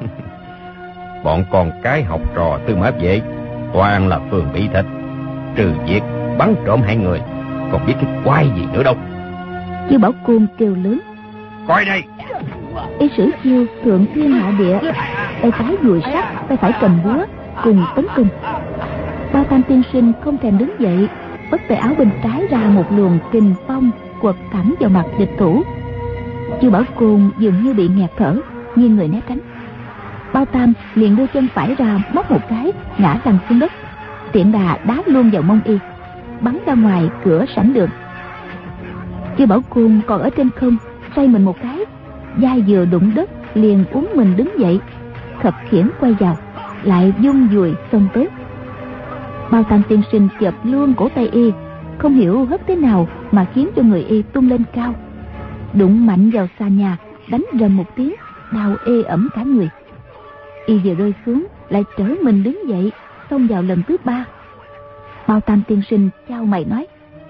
[SPEAKER 3] Bọn con cái học trò Tư Mã Vệ toàn là phường bị thịt, trừ việc bắn trộm hại người, còn biết cái quái gì nữa đâu.
[SPEAKER 1] Chiêu Bảo Côn kêu lớn:
[SPEAKER 3] Coi đây!
[SPEAKER 1] Y sử chiêu thượng thiên hạ địa, tay trái dùi sắt, tay phải cầm búa cùng tấn công. Bao Tam tiên sinh không thèm đứng dậy, phất tay áo bên trái ra một luồng kình phong quật thẳng vào mặt địch thủ. Chiêu Bảo Côn dường như bị nghẹt thở, nghiêng người né tránh. Bao Tam liền đưa chân phải ra móc một cái, ngã lăn xuống đất, tiện đà đá luôn vào mông y, bắn ra ngoài cửa sảnh đường. Chiêu Bảo Côn còn ở trên không, xoay mình một cái, vai vừa đụng đất liền uốn mình đứng dậy, khập khiễng quay vào, lại vung dùi xông tới. Bao Tam tiên sinh chộp luôn cổ tay y, không hiểu hất thế nào mà khiến cho người y tung lên cao, đụng mạnh vào xà nhà, đánh rầm một tiếng, đau ê ẩm cả người. Y vừa rơi xuống lại trở mình đứng dậy, xông vào lần thứ 3. Bao Tam tiên sinh chau mày nói: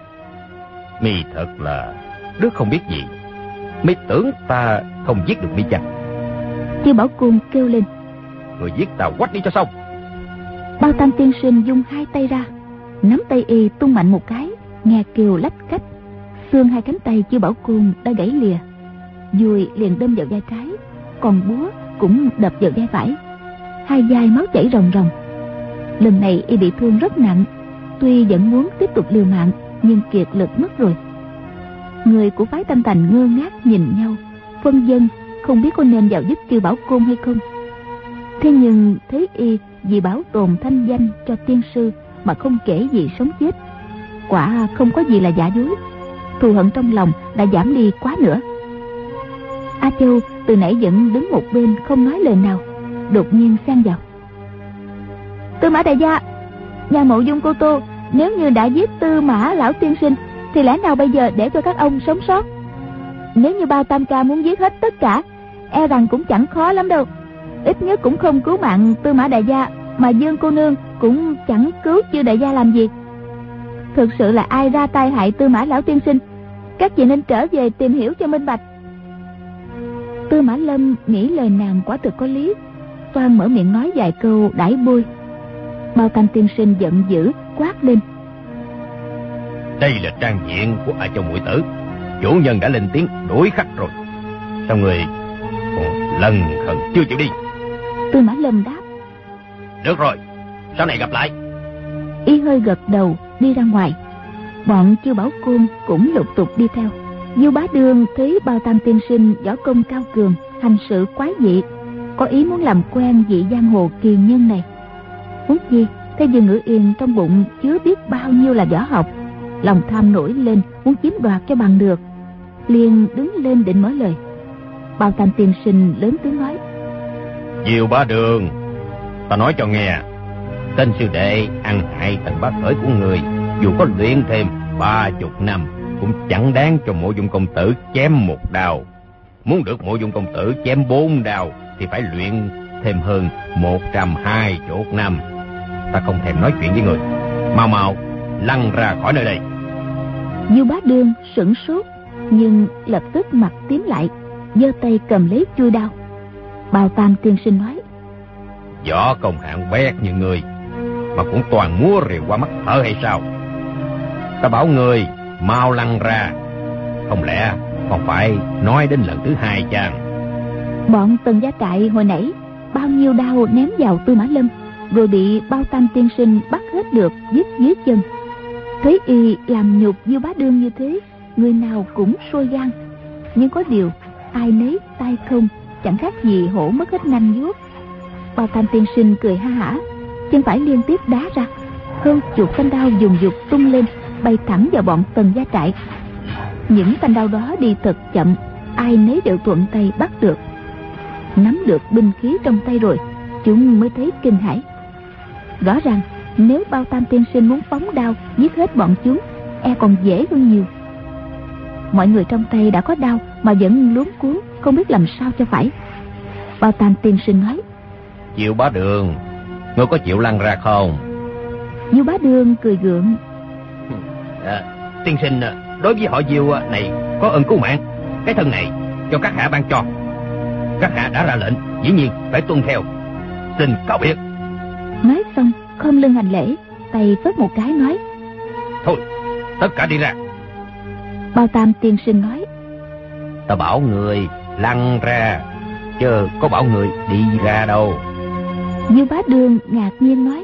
[SPEAKER 3] Mi thật là đứa không biết gì. Mi tưởng ta không giết được mi chăng?
[SPEAKER 1] Chiêu Bảo Côn kêu lên:
[SPEAKER 3] Người giết ta quách đi cho xong.
[SPEAKER 1] Bao Tam tiên sinh dung hai tay ra, nắm tay y tung mạnh một cái, nghe kêu lách cách, xương hai cánh tay Chiêu Bảo Côn đã gãy lìa, dùi liền đâm vào vai trái, còn búa cũng đập vào vai phải, hai vai máu chảy ròng ròng. Lần này y bị thương rất nặng, tuy vẫn muốn tiếp tục liều mạng nhưng kiệt lực mất rồi. Người của phái Thanh Thành ngơ ngác nhìn nhau, phân vân không biết có nên vào giúp Chiêu Bảo Côn hay không. Thế nhưng thấy y vì bảo tồn thanh danh cho tiên sư mà không kể gì sống chết, quả không có gì là giả dối, thù hận trong lòng đã giảm đi quá nữa. A Châu từ nãy vẫn đứng một bên không nói lời nào, đột nhiên xen vào: Tư Mã đại gia, nhà Mộ Dung cô tô nếu như đã giết Tư Mã lão tiên sinh thì lẽ nào bây giờ để cho các ông sống sót? Nếu như Bao Tam ca muốn giết hết tất cả, e rằng cũng chẳng khó lắm đâu, ít nhất cũng không cứu mạng Tư Mã đại gia mà Dương cô nương cũng chẳng cứu Chư đại gia làm gì. Thực sự là ai ra tay hại Tư Mã lão tiên sinh, các vị nên trở về tìm hiểu cho minh bạch. Tư Mã Lâm nghĩ lời nàng quả thực có lý, toan mở miệng nói vài câu đãi bôi. Bao Tam tiên sinh giận dữ quát lên:
[SPEAKER 3] Đây là trang diện của A Châu muội tử, chủ nhân đã lên tiếng đuổi khách rồi, sao người còn lần khẩn chưa chịu đi?
[SPEAKER 1] Tư Mã Lâm đáp:
[SPEAKER 3] Được rồi, sau này gặp lại.
[SPEAKER 1] Y hơi gật đầu đi ra ngoài. Bọn Chiêu Bảo Côn cũng lục tục đi theo. Du Bá Đương thấy Bao Tam tiên sinh võ công cao cường, hành sự quái dị, có ý muốn làm quen vị giang hồ kỳ nhân này. Huống chi thấy Dương Ngữ Yên trong bụng chứa biết bao nhiêu là võ học, lòng tham nổi lên muốn chiếm đoạt cho bằng được, liền đứng lên định mở lời. Bao Tam tiên sinh lớn tiếng nói:
[SPEAKER 3] Diêu Bá Đường, ta nói cho nghe, tên sư đệ ăn hại Tần Bá Khởi của người, dù có luyện thêm 30 năm cũng chẳng đáng cho Mộ Dung công tử chém một đao. Muốn được Mộ Dung công tử chém 4 đao thì phải luyện thêm hơn 120 năm. Ta không thèm nói chuyện với người, mau mau lăn ra khỏi nơi đây.
[SPEAKER 1] Du Bá Đương sửng sốt, nhưng lập tức mặt tím lại, giơ tay cầm lấy chuôi đao. Bao Tam tiên sinh nói:
[SPEAKER 3] Võ công hạng bét như người mà cũng toàn múa rìu qua mắt thở hay sao? Ta bảo người mau lăn ra, không lẽ còn phải nói đến lần thứ hai chăng?
[SPEAKER 1] Bọn Tần Gia Trại hồi nãy bao nhiêu đao ném vào Tư Mã Lâm, rồi bị Bao Tam tiên sinh bắt hết được giết dưới chân. Thấy y làm nhục Du Bá Đương như thế, người nào cũng sôi gan. Nhưng có điều ai nấy tay không, chẳng khác gì hổ mất hết nanh vuốt. Bao Tam tiên sinh cười ha hả, chân phải liên tiếp đá ra, hơn chục thanh đao dùng dục tung lên, bay thẳng vào bọn Tần Gia Trại. Những thanh đao đó đi thật chậm, ai nấy đều thuận tay bắt được. Nắm được binh khí trong tay rồi, chúng mới thấy kinh hãi. Rõ ràng nếu Bao Tam tiên sinh muốn phóng đao giết hết bọn chúng, e còn dễ hơn nhiều. Mọi người trong tay đã có đao mà vẫn luống cuống, không biết làm sao cho phải. Bao Tam tiên sinh nói:
[SPEAKER 3] Diêu Bá Đường, ngươi có chịu lăn ra không?
[SPEAKER 1] Du Bá Đương cười gượng:
[SPEAKER 3] Tiên sinh đối với họ Diêu này có ơn cứu mạng, cái thân này cho các hạ ban cho. Các hạ đã ra lệnh, dĩ nhiên phải tuân theo. Xin cáo biệt.
[SPEAKER 1] Nói xong khom lưng hành lễ, tay phất một cái nói:
[SPEAKER 3] Thôi, tất cả đi ra.
[SPEAKER 1] Bao Tam tiên sinh nói:
[SPEAKER 3] Ta bảo người lăn ra, chứ có bảo người đi ra đâu.
[SPEAKER 1] Du Bá Đương ngạc nhiên nói: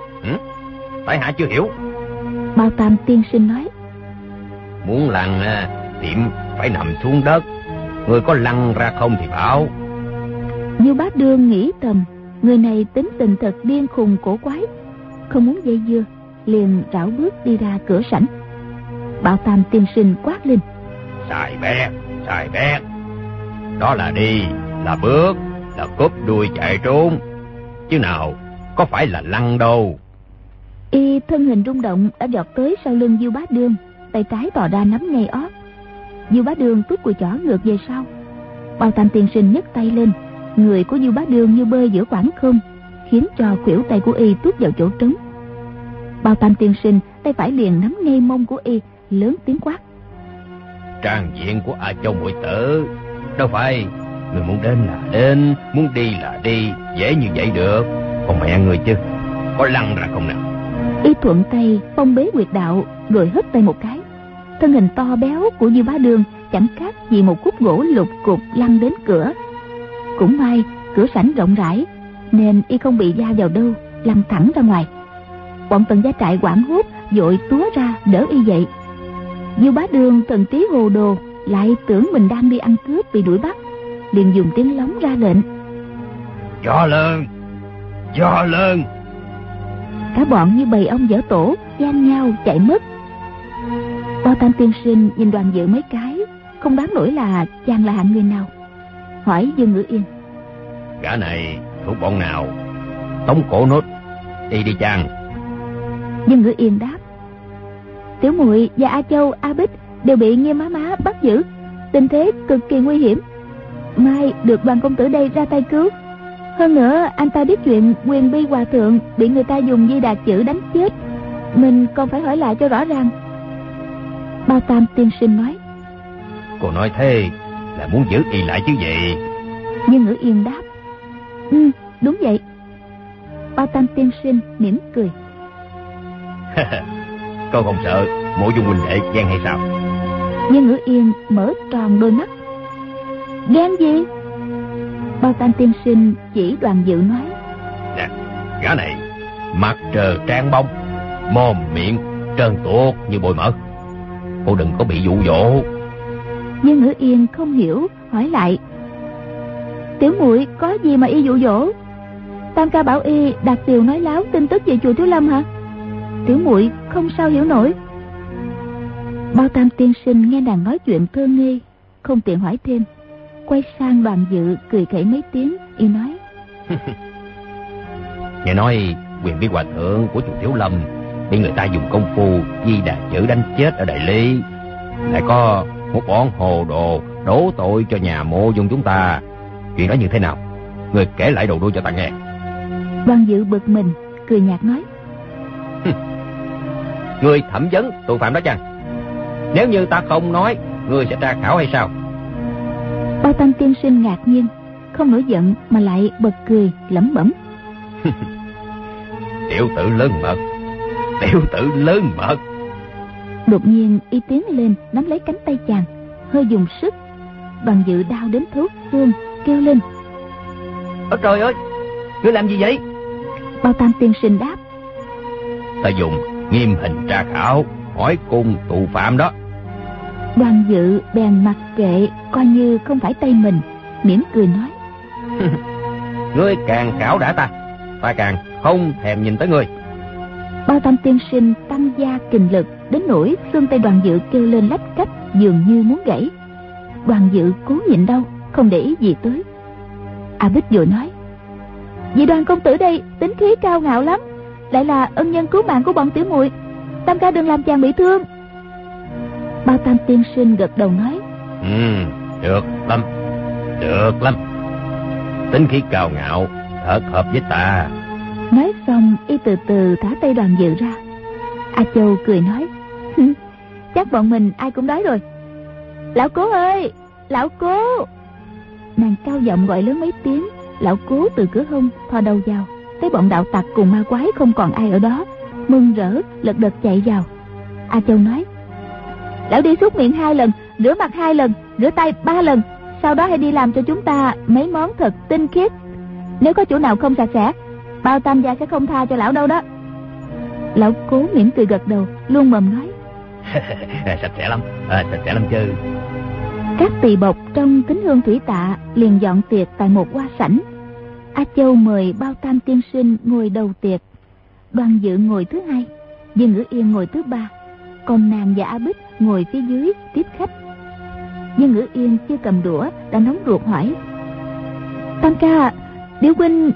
[SPEAKER 3] Tại hạ chưa hiểu.
[SPEAKER 1] Bao Tam tiên sinh nói:
[SPEAKER 3] Muốn lăn thì phải nằm xuống đất, người có lăn ra không thì bảo.
[SPEAKER 1] Du Bá Đương nghĩ thầm, người này tính tình thật điên khùng cổ quái, không muốn dây dưa, liền rảo bước đi ra cửa sảnh. Bao Tam tiên sinh quát lên:
[SPEAKER 3] Xài bét. Đó là đi, là bước, là cúp đuôi chạy trốn, chứ nào có phải là lăn đâu.
[SPEAKER 1] Y thân hình rung động đã giọt tới sau lưng Du Bá Đương, tay trái tỏ ra nắm ngay ót. Du Bá Đương tuốt cùi chỏ ngược về sau. Bao Tam tiên sinh nhấc tay lên, người của Du Bá Đương như bơi giữa khoảng không, khiến cho khuỷu tay của y tuốt vào chỗ trống. Bao Tam tiên sinh tay phải liền nắm ngay mông của y, lớn tiếng quát:
[SPEAKER 3] Trang diện của A Châu muội tử đâu phải người muốn đến là đến, muốn đi là đi, dễ như vậy được. Còn mẹ người chứ, có lăn ra không nào?
[SPEAKER 1] Y thuận tay phong bế huyệt đạo, rồi hất tay một cái. Thân hình to béo của Du Bá Đương chẳng khác gì một khúc gỗ lục cục lăn đến cửa. Cũng may cửa sảnh rộng rãi nên y không bị va vào đâu, lăn thẳng ra ngoài. Bọn Tần Gia Trại hoảng hốt vội túa ra đỡ y dậy. Du Bá Đương thần trí hồ đồ, lại tưởng mình đang đi ăn cướp bị đuổi bắt, liền dùng tiếng lóng ra lệnh:
[SPEAKER 3] Gió lớn.
[SPEAKER 1] Cả bọn như bầy ong dở tổ, gian nhau chạy mất. Bao Tam tiên sinh nhìn Đoàn Dự mấy cái, không đoán nổi là chàng là hạng người nào, hỏi Dương Ngữ Yên:
[SPEAKER 3] Gã này thuộc bọn nào? Tống cổ nốt đi chàng.
[SPEAKER 1] Dương Ngữ Yên đáp: Tiểu muội và A Châu, A Bích đều bị Nghiêm má má bắt giữ, tình thế cực kỳ nguy hiểm. Mai được Đoàn công tử đây ra tay cứu, Hơn nữa anh ta biết chuyện Quyền Bi hòa thượng bị người ta dùng Di Đà chữ đánh chết, mình còn phải hỏi lại cho rõ ràng. Bao Tam tiên sinh nói.
[SPEAKER 3] Cô nói thế là muốn giữ y lại chứ gì?
[SPEAKER 1] Dương Ngữ Yên đáp. Đúng vậy. Bao Tam tiên sinh mỉm cười.
[SPEAKER 3] Cô không sợ Mộ Dung huynh đệ ghen hay sao?
[SPEAKER 1] Dương Ngữ Yên mở tròn đôi mắt. Ghen gì? Bao Tam tiên sinh chỉ Đoàn Dự nói.
[SPEAKER 3] Nè, gã này mặt trờ trang bông, mồm miệng trơn tuột như bồi mỡ. Cô đừng có bị dụ dỗ.
[SPEAKER 1] Dương Ngữ Yên không hiểu, hỏi lại. Tiểu muội có gì mà y dụ dỗ? Tam ca bảo y đặt tiều nói láo tin tức về chùa Thiếu Lâm hả? Tiểu muội không sao hiểu nổi. Bao Tam tiên sinh nghe nàng nói chuyện thơ nghi, không tiện hỏi thêm, quay sang Đoàn Dự cười khẩy mấy tiếng, y nói.
[SPEAKER 3] Nghe nói Quyền Bi hòa thượng của chùa Thiếu Lâm bị người ta dùng công phu Di Đà chữ đánh chết ở Đại Lý. Lại có một bọn hồ đồ đổ tội cho nhà Mộ Dung chúng ta. Chuyện đó như thế nào? Người kể lại đầu đuôi cho ta nghe.
[SPEAKER 1] Đoàn Dự bực mình, cười nhạt nói.
[SPEAKER 3] Người thẩm vấn tội phạm đó chăng? Nếu như ta không nói, người sẽ tra khảo hay sao?
[SPEAKER 1] Bao Tam tiên sinh ngạc nhiên, không nổi giận mà lại bật cười lẩm bẩm.
[SPEAKER 3] Tiểu tử lớn mật, tiểu tử lớn mật.
[SPEAKER 1] Đột nhiên y tiến lên nắm lấy cánh tay chàng, hơi dùng sức. Đoàn Dự đau đến thấu xương, kêu lên.
[SPEAKER 3] Ôi trời ơi, ngươi làm gì vậy?
[SPEAKER 1] Bao Tam tiên sinh đáp.
[SPEAKER 3] Ta dùng nghiêm hình tra khảo, hỏi cung tù phạm đó.
[SPEAKER 1] Đoàn Dự bèn mặc kệ, coi như không phải tay mình, mỉm cười nói.
[SPEAKER 3] Ngươi càng khảo đã ta càng không thèm nhìn tới ngươi.
[SPEAKER 1] Bao Tam tiên sinh tăng gia kình lực đến nỗi xương tay Đoàn Dự kêu lên lách cách, dường như muốn gãy. Đoàn Dự cố nhịn đau, không để ý gì tới. A Bích vội nói. Vị Đoàn công tử đây tính khí cao ngạo lắm, lại là ân nhân cứu mạng của bọn tiểu muội, Tam ca đừng làm chàng bị thương. Bao Tam tiên sinh gật đầu nói.
[SPEAKER 3] Được lắm, được lắm. Tính khí cao ngạo thật hợp với ta.
[SPEAKER 1] Nói xong y từ từ thả tay Đoàn Dự ra. A Châu cười nói. Chắc bọn mình ai cũng đói rồi. Lão Cố ơi, lão Cố. Nàng cao giọng gọi lớn mấy tiếng. Lão Cố từ cửa hông thò đầu vào, thấy bọn đạo tặc cùng ma quái không còn ai ở đó, mừng rỡ lật đật chạy vào. A Châu nói. Lão đi súc miệng 2 lần, rửa mặt 2 lần, rửa tay 3 lần, sau đó hãy đi làm cho chúng ta mấy món thật tinh khiết. Nếu có chỗ nào không sạch sẽ, Bao Tam gia sẽ không tha cho lão đâu đó. Lão Cố mỉm cười gật đầu, luôn mồm nói.
[SPEAKER 3] Sạch sẽ lắm, sạch sẽ lắm chứ.
[SPEAKER 1] Các tỳ bộc trong Kính Hương Thủy Tạ liền dọn tiệc tại một hoa sảnh. A Châu mời Bao Tam tiên sinh ngồi đầu tiệc, Đoàn Dự ngồi thứ 2, Dương Ngữ Yên ngồi thứ 3, còn nàng và A Bích ngồi phía dưới tiếp khách. Dương Ngữ Yên chưa cầm đũa đã nóng ruột hỏi. Tam ca, Điểu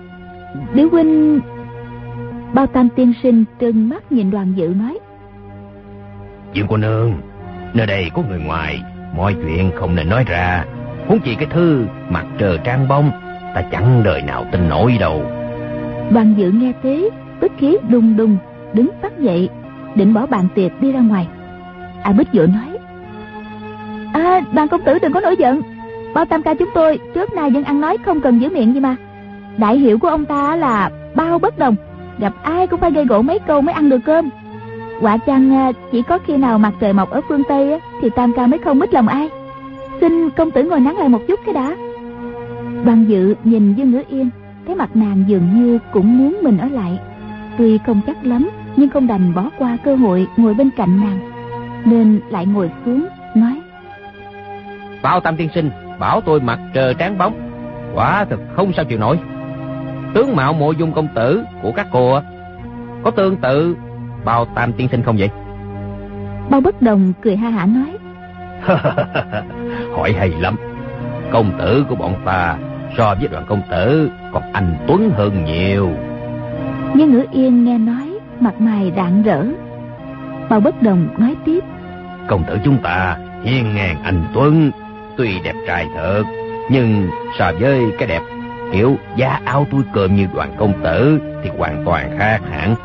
[SPEAKER 1] huynh. Bao Tam tiên sinh trừng mắt nhìn Đoàn Dự nói.
[SPEAKER 3] Dương cô nương, nơi đây có người ngoài, mọi chuyện không nên nói ra. Huống chi cái thư mặt trờ trang bông, ta chẳng đời nào tin nổi đâu.
[SPEAKER 1] Đoàn Dự nghe thế tức khí đùng đùng, đứng phát dậy định bỏ bàn tiệc đi ra ngoài. A Bích vội nói. Đoàn công tử đừng có nổi giận, Bao Tam ca chúng tôi trước nay vẫn ăn nói không cần giữ miệng gì mà. Đại hiệu của ông ta là Bao Bất Đồng, gặp ai cũng phải gây gổ mấy câu mới ăn được cơm. Quả chăng chỉ có khi nào mặt trời mọc ở phương Tây thì Tam ca mới không mít lòng ai. Xin công tử ngồi nắng lại một chút cái đã. Đoàn Dự nhìn Dương Ngữ Yên, thấy mặt nàng dường như cũng muốn mình ở lại. Tuy không chắc lắm, nhưng không đành bỏ qua cơ hội ngồi bên cạnh nàng, nên lại ngồi xuống nói.
[SPEAKER 3] Bao Tam tiên sinh bảo tôi mặt trờ tráng bóng, quả thực không sao chịu nổi. Tướng mạo Mộ Dung công tử của các cô có tương tự Bao Tam tiên sinh không vậy?
[SPEAKER 1] Bao Bất Đồng cười ha hả nói.
[SPEAKER 3] Hỏi hay lắm. Công tử của bọn ta so với Đoàn công tử còn anh tuấn hơn nhiều.
[SPEAKER 1] Nhưng Ngữ Yên nghe nói mặt mày rạng rỡ. Bao Bất Đồng nói tiếp.
[SPEAKER 3] Công tử chúng ta hiên ngang anh tuấn, tuy đẹp trai thật, nhưng so với cái đẹp hiểu da áo túi cơm như Đoàn công tử thì hoàn toàn khác hẳn.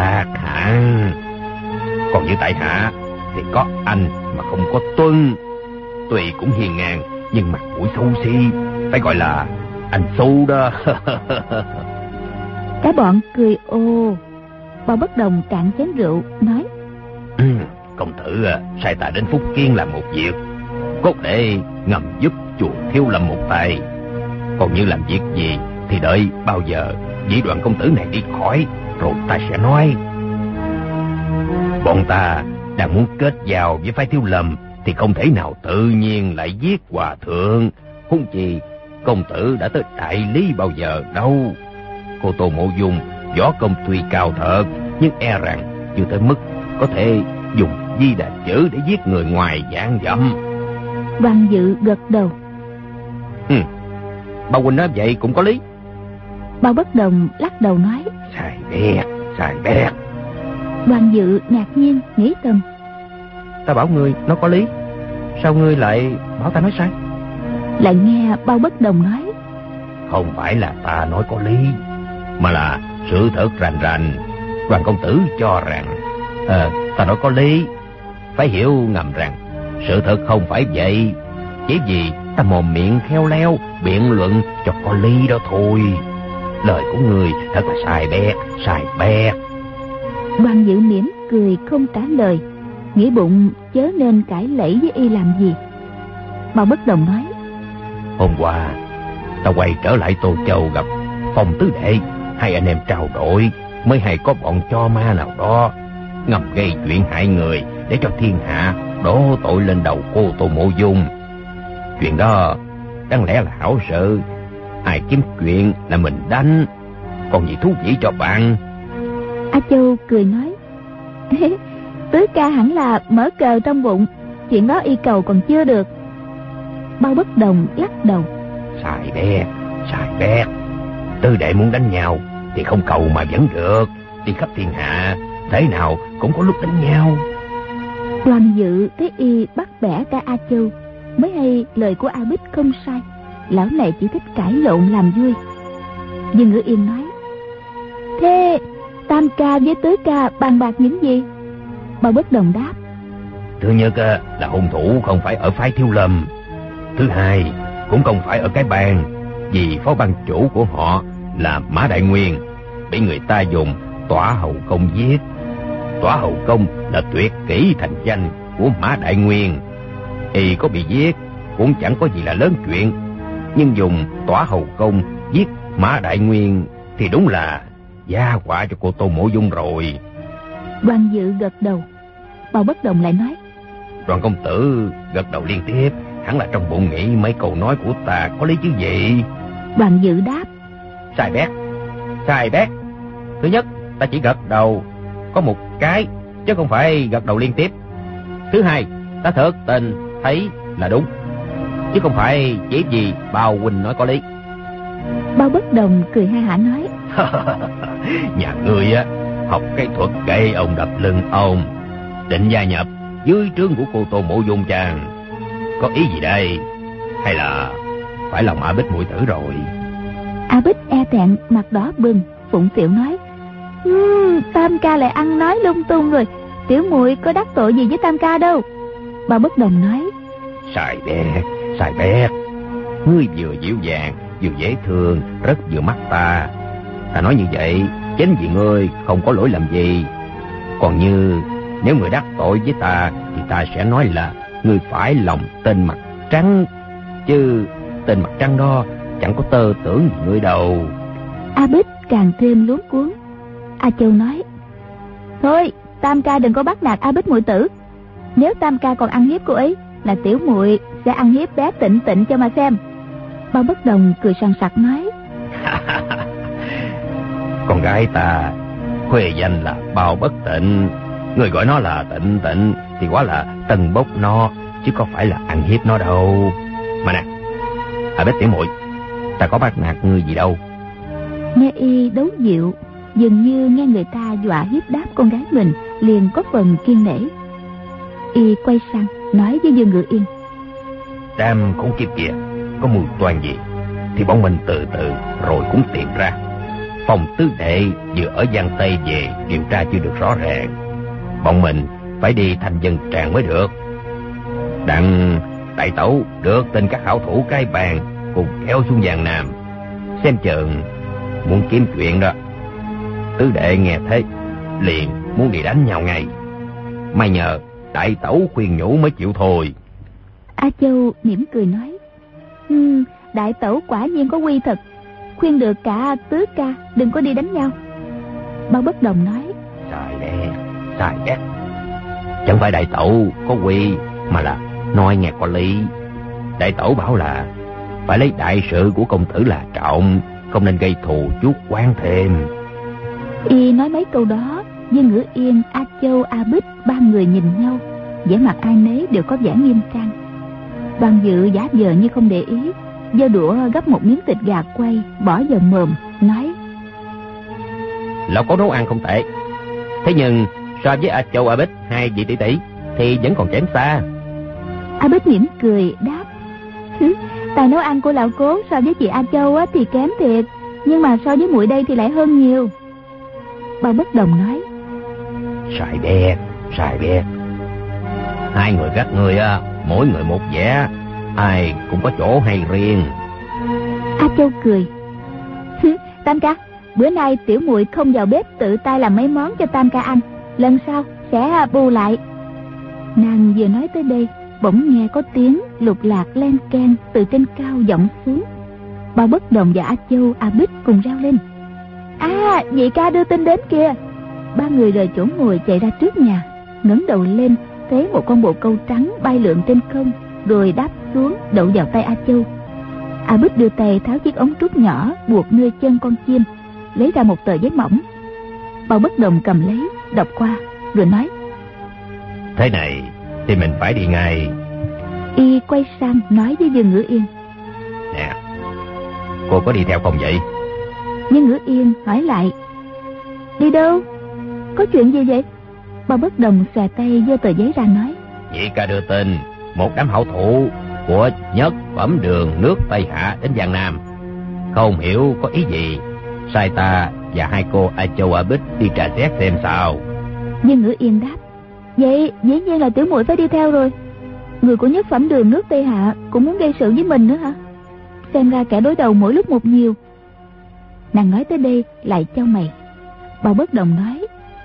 [SPEAKER 3] Còn như tại hạ thì có anh mà không có Tuân. Tuy cũng hiền ngang nhưng mặt mũi xấu xí, phải gọi là anh xấu đó.
[SPEAKER 1] Cả bọn cười ô. Bao Bất Đồng cạn chén rượu nói:
[SPEAKER 3] Công tử sai ta đến Phúc Kiên làm một việc, cốt để ngầm giúp chùa Thiếu Lâm một tay. Còn như làm việc gì thì đợi bao giờ vị Đoàn công tử này đi khỏi rồi ta sẽ nói. Bọn ta đang muốn kết giao với phái Thiếu Lâm thì không thể nào tự nhiên lại giết hòa thượng. Huống chi công tử đã tới đại lý bao giờ đâu. Cô Tô Mộ Dung võ công tuy cao thật, nhưng e rằng chưa tới mức có thể dùng Di Đà chữ để giết người ngoài vạn dặm.
[SPEAKER 1] Đoàn Dự gật đầu.
[SPEAKER 3] Bao huynh nói vậy cũng có lý.
[SPEAKER 1] Bao Bất Đồng lắc đầu nói:
[SPEAKER 3] Sai bét.
[SPEAKER 1] Đoàn Dự ngạc nhiên nghĩ thầm:
[SPEAKER 3] Ta bảo ngươi nó có lý, sao ngươi lại bảo ta nói sai?
[SPEAKER 1] Lại nghe Bao Bất Đồng nói:
[SPEAKER 3] Không phải là ta nói có lý, mà là sự thật rành rành. Đoàn công tử cho rằng ta nói có lý, phải hiểu ngầm rằng sự thật không phải vậy. Chỉ vì ta mồm miệng khéo léo biện luận cho có lý đó thôi. Lời của người thật là sai bét.
[SPEAKER 1] Đoàn Dự mỉm cười không trả lời, nghĩ bụng chớ nên cãi lẫy với y làm gì. Bao Bất Đồng nói:
[SPEAKER 3] Hôm qua ta quay trở lại Tô Châu gặp Phong tứ đệ, hai anh em trao đổi mới hay có bọn cho ma nào đó ngầm gây chuyện hại người để cho thiên hạ đổ tội lên đầu cô Tô Mộ Dung. Chuyện đó đáng lẽ là hảo sự, ai kiếm chuyện là mình đánh, còn gì thú vị cho bạn.
[SPEAKER 1] A Châu cười nói: Tứ ca hẳn là mở cờ trong bụng, chuyện đó y cầu còn chưa được. Bao Bất Đồng lắc đầu:
[SPEAKER 3] Sai bét. Tư đệ muốn đánh nhau thì không cầu mà vẫn được. Đi khắp thiên hạ thế nào cũng có lúc đánh nhau.
[SPEAKER 1] Đoàn Dự thấy y bắt bẻ cả A Châu, mới hay lời của A Bích không sai. Lão này chỉ thích cãi lộn làm vui. Dương Ngữ Yên nói: Thế Tam ca với Tứ ca bàn bạc những gì? Bao Bất Đồng đáp:
[SPEAKER 3] Thứ nhất là hung thủ không phải ở phái Thiếu Lâm. Thứ hai cũng không phải ở cái bang, vì phó ban chủ của họ là Mã Đại Nguyên bị người ta dùng Tỏa Hầu Công giết. Tỏa Hầu Công là tuyệt kỹ thành danh của Mã Đại Nguyên. Y có bị giết cũng chẳng có gì là lớn chuyện, nhưng dùng Tỏa Hầu Công giết Mã Đại Nguyên thì đúng là gia họa cho cô Tô Mộ Dung rồi.
[SPEAKER 1] Đoàn Dự gật đầu. Bao Bất Đồng lại nói:
[SPEAKER 3] Đoàn công tử gật đầu liên tiếp, hẳn là trong bụng nghĩ mấy câu nói của ta có lý chứ gì.
[SPEAKER 1] Đoàn Dự đáp:
[SPEAKER 3] Sai bét. Thứ nhất, ta chỉ gật đầu có một cái chứ không phải gật đầu liên tiếp. Thứ hai, ta thật tình thấy là đúng, chứ không phải chỉ vì Bao huynh nói có lý.
[SPEAKER 1] Bao Bất Đồng cười ha hả nói:
[SPEAKER 3] Nhà ngươi học cái thuật gây ông đập lưng ông, định gia nhập dưới trướng của cô Tô Mộ Dung chàng. Có ý gì đây? Hay là phải lòng A Bích muội tử rồi?
[SPEAKER 1] A Bích e thẹn mặt đỏ bừng, phụng phịu nói: Tam ca lại ăn nói lung tung rồi, tiểu muội có đắc tội gì với Tam ca đâu. Bao Bất Đồng nói:
[SPEAKER 3] Sai bét. Ngươi vừa dịu dàng vừa dễ thương, rất vừa mắt ta. Ta nói như vậy chính vì ngươi không có lỗi lầm gì. Còn như nếu người đắc tội với ta thì ta sẽ nói là ngươi phải lòng tên mặt trắng, chứ tên mặt trắng đó chẳng có tơ tưởng gì ngươi đâu.
[SPEAKER 1] A Bích càng thêm luống cuống. A Châu nói: Thôi Tam ca đừng có bắt nạt A Bích muội tử. Nếu Tam ca còn ăn hiếp cô ấy là tiểu muội sẽ ăn hiếp bé Tịnh Tịnh cho mà xem. Bao Bất Đồng cười sằng sặc nói:
[SPEAKER 3] Con gái ta khuê danh là Bao Bất Tịnh, người gọi nó là Tịnh Tịnh thì quá là tần bốc nó, chứ có phải là ăn hiếp nó đâu. Mà nè, A Bích tiểu muội, ta có bắt nạt ngươi gì đâu.
[SPEAKER 1] Nghe y đấu dịu, dường như nghe người ta dọa hiếp đáp con gái mình, liền có phần kiên nể. Y quay sang nói với Dương Ngự Yên:
[SPEAKER 3] Đám khốn kiếp kìa, có mùi toan gì thì bọn mình từ từ rồi cũng tìm ra. Phòng tứ đệ vừa ở Giang Tây về điều tra chưa được rõ ràng. Bọn mình phải đi thành dân tràng mới được. Đặng đại tẩu được tin các hảo thủ Cái Bang cùng kéo xuống Giang Nam, xem chừng muốn kiếm chuyện đó. Tứ đệ nghe thế liền muốn đi đánh nhau ngay. May nhờ đại tẩu khuyên nhủ mới chịu thôi.
[SPEAKER 1] A Châu mỉm cười nói: đại tẩu quả nhiên có quy thật, khuyên được cả tứ ca đừng có đi đánh nhau. Bao Bất Đồng nói: sai đét. Chẳng phải đại tẩu có quy, mà là nói nghe có lý. Đại tẩu bảo là phải lấy đại sự của công tử là trọng, không nên gây thù chuốc oán thêm. Y nói mấy câu đó, Dương Ngữ Yên, A Châu, A Bích ba người nhìn nhau, vẻ mặt ai nấy đều có vẻ nghiêm trang. Đoàn Dự giả vờ như không để ý, giơ đũa gấp một miếng thịt gà quay bỏ vào mồm, nói:
[SPEAKER 3] Lão có nấu ăn không tệ, thế nhưng so với A Châu, A Bích hai vị tỷ tỷ thì vẫn còn kém xa.
[SPEAKER 1] A Bích mỉm cười đáp: tài nấu ăn của lão cố so với chị A Châu thì kém thiệt, nhưng mà so với muội đây thì lại hơn nhiều. Bao Bất Đồng nói: Sai bét. Hai người các ngươi mỗi người một vẻ, ai cũng có chỗ hay riêng. A Châu cười: Tam ca, bữa nay tiểu muội không vào bếp tự tay làm mấy món cho Tam ca ăn, lần sau sẽ bù lại. Nàng vừa nói tới đây, bỗng nghe có tiếng lục lạc len keng từ trên cao vọng xuống. Bao Bất Đồng và A Châu, A Bích cùng reo lên: Vị ca đưa tin đến kìa. Ba người rời chỗ ngồi chạy ra trước nhà, ngẩng đầu lên thấy một con bồ câu trắng bay lượn trên không, rồi đáp xuống đậu vào tay A Châu. A Bích đưa tay tháo chiếc ống trúc nhỏ buộc nơi chân con chim, lấy ra một tờ giấy mỏng. Bao Bất Đồng cầm lấy đọc qua rồi nói:
[SPEAKER 3] Thế này thì mình phải đi ngay.
[SPEAKER 1] Y quay sang nói với Dương Ngữ Yên:
[SPEAKER 3] Nè, cô có đi theo không vậy?
[SPEAKER 1] Dương Ngữ Yên hỏi lại: Đi đâu? Có chuyện gì vậy? Bao Bất Đồng xòe tay giơ tờ giấy ra nói:
[SPEAKER 3] Nhị ca đưa tin một đám hảo thủ của Nhất Phẩm Đường nước Tây Hạ đến Giang Nam, không hiểu có ý gì, sai ta và hai cô A Châu, A Bích đi trà xét xem sao.
[SPEAKER 1] Dương Ngữ Yên đáp: Vậy dĩ nhiên là tiểu muội phải đi theo rồi. Người của Nhất Phẩm Đường nước Tây Hạ cũng muốn gây sự với mình nữa hả? Xem ra kẻ đối đầu mỗi lúc một nhiều. Nàng nói tới đây lại chau mày. Bao Bất Đồng nói: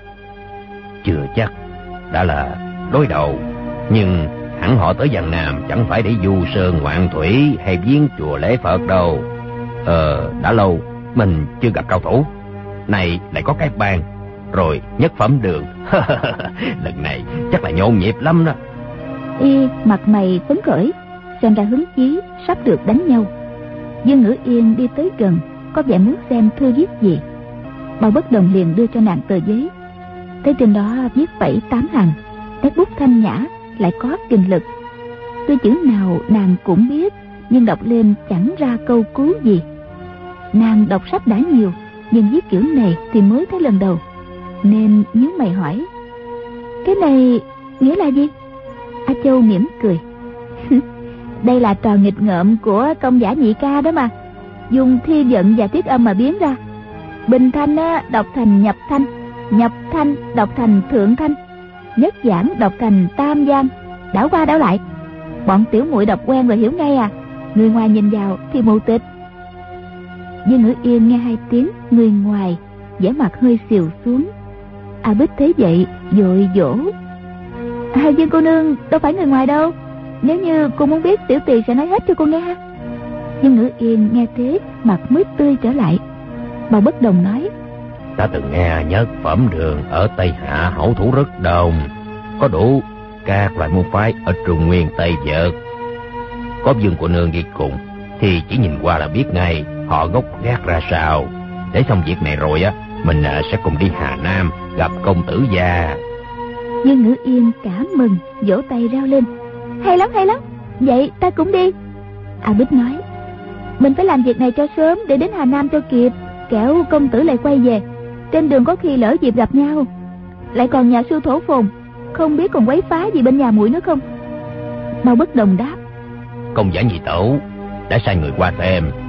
[SPEAKER 3] Chưa chắc đã là đối đầu, nhưng hẳn họ tới Giang Nam chẳng phải để du sơn ngoạn thủy hay viếng chùa lễ Phật đâu. Đã lâu mình chưa gặp cao thủ, này lại có Cái Bang rồi Nhất Phẩm Đường. Lần này chắc là nhộn nhịp lắm đó.
[SPEAKER 1] Y mặt mày phấn khởi, xem ra hứng chí sắp được đánh nhau. Dương Ngữ Yên đi tới gần, có vẻ muốn xem thư viết gì. Bao Bất Đồng liền đưa cho nàng tờ giấy. Thấy trên đó viết 7-8 hàng, nét bút thanh nhã, lại có kinh lực. Tuy chữ nào nàng cũng biết, nhưng đọc lên chẳng ra câu cứu gì. Nàng đọc sách đã nhiều, nhưng viết kiểu này thì mới thấy lần đầu, nên nhíu mày hỏi: Cái này nghĩa là gì? A Châu mỉm cười: Đây là trò nghịch ngợm của công giả Nhị ca đó mà, dùng thi vận và tiết âm mà biến ra. Bình thanh đọc thành nhập thanh, nhập thanh đọc thành thượng thanh, nhất giảng đọc thành tam giang, đảo qua đảo lại. Bọn tiểu muội đọc quen rồi hiểu ngay à, người ngoài nhìn vào thì mù tịch. Dương Ngữ Yên nghe hai tiếng người ngoài, vẻ mặt hơi xìu xuống. A Bích thấy vậy vội dỗ: Dương cô nương đâu phải người ngoài đâu, nếu như cô muốn biết tiểu tỳ sẽ nói hết cho cô nghe ha. Dương Ngữ Yên nghe thế mặt mới tươi trở lại. Bao Bất Đồng nói:
[SPEAKER 3] Ta từng nghe Nhất Phẩm Đường ở Tây Hạ hảo thủ rất đông, có đủ các loại môn phái ở Trung Nguyên Tây Vực. Có Dương cô nương đi cùng thì chỉ nhìn qua là biết ngay họ gốc gác ra sao. Để xong việc này rồi mình sẽ cùng đi Hà Nam gặp công tử gia.
[SPEAKER 1] Dương Ngữ Yên cả mừng, vỗ tay reo lên: Hay lắm, vậy ta cũng đi. A Bích nói: Mình phải làm việc này cho sớm để đến Hà Nam cho kịp, kẻo công tử lại quay về, trên đường có khi lỡ dịp gặp nhau. Lại còn nhà sư thổ phồn, không biết còn quấy phá gì bên nhà muội nữa không? Bao Bất Đồng đáp:
[SPEAKER 3] Công giả Nhị tẩu đã sai người qua xem,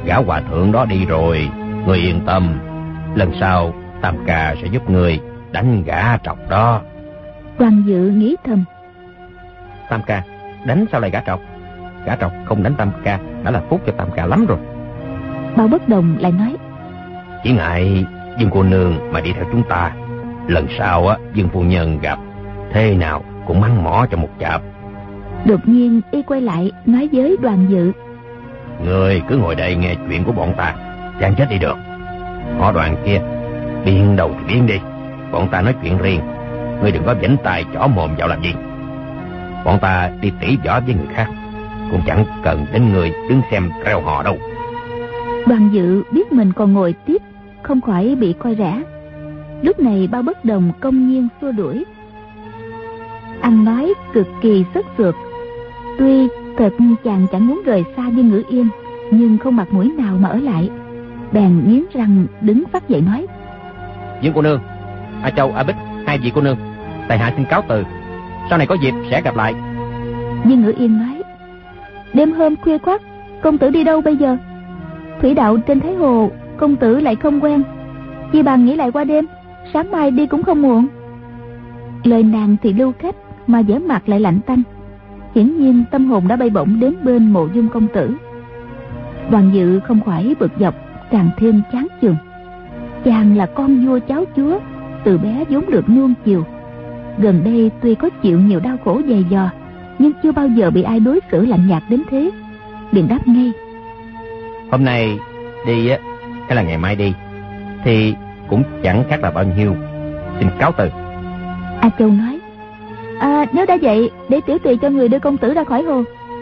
[SPEAKER 3] Gã hòa thượng đó đi rồi, ngươi yên tâm. Lần sau Tam ca sẽ giúp ngươi đánh gã trọc đó.
[SPEAKER 1] Đoàn Dự nghĩ thầm.
[SPEAKER 3] Tam ca đánh sao lại gã trọc? Gã trọc không đánh Tam ca đã là phúc cho Tam ca lắm rồi.
[SPEAKER 1] Bao Bất Đồng lại nói.
[SPEAKER 3] Chỉ ngại Dương cô nương mà đi theo chúng ta. Lần sau Dương phu nhân gặp, thế nào cũng mắng mỏ cho một chạp.
[SPEAKER 1] Đột nhiên y quay lại nói với Đoàn Dự.
[SPEAKER 3] Ngươi cứ ngồi đây nghe chuyện của bọn ta, chàng chết đi được. Họ Đoàn kia điên đầu thì điên đi, bọn ta nói chuyện riêng. Ngươi đừng có vảnh tay chỏ mồm vào làm gì. Bọn ta đi tỉ võ với người khác, cũng chẳng cần đến người đứng xem reo hò đâu.
[SPEAKER 1] Đoàn Dự biết mình còn ngồi tiếp, không khỏi bị coi rẻ. Lúc này Bao Bất Đồng công nhiên xua đuổi. Ăn nói cực kỳ sức sượt. Tuy thật chàng chẳng muốn rời xa Dương Ngữ Yên, nhưng không mặt mũi nào mà ở lại. Bèn nghiến răng đứng phát dậy nói.
[SPEAKER 3] Dương cô nương, A Châu, A Bích, hai vị cô nương, tại hạ xin cáo từ. Sau này có dịp sẽ gặp lại.
[SPEAKER 1] Dương Ngữ Yên nói. Đêm hôm khuya khoắt, công tử đi đâu bây giờ? Thủy đạo trên Thái Hồ công tử lại không quen, chi bằng nghỉ lại qua đêm, sáng mai đi cũng không muộn. Lời nàng thì lưu khách mà vẻ mặt lại lạnh tanh. Hiển nhiên tâm hồn đã bay bổng đến bên Mộ Dung công tử. Đoàn Dự không khỏi bực dọc, càng thêm chán chường. Chàng là con vua cháu chúa, từ bé vốn được nuông chiều. Gần đây tuy có chịu nhiều đau khổ dày dò, nhưng chưa bao giờ bị ai đối xử lạnh nhạt đến thế. Liền đáp ngay.
[SPEAKER 3] Hôm nay đi hay là ngày mai đi thì cũng chẳng khác là bao nhiêu. Xin cáo từ.
[SPEAKER 1] A Châu nói. Nếu đã vậy, để tiểu tùy cho người đưa công tử ra khỏi hồ.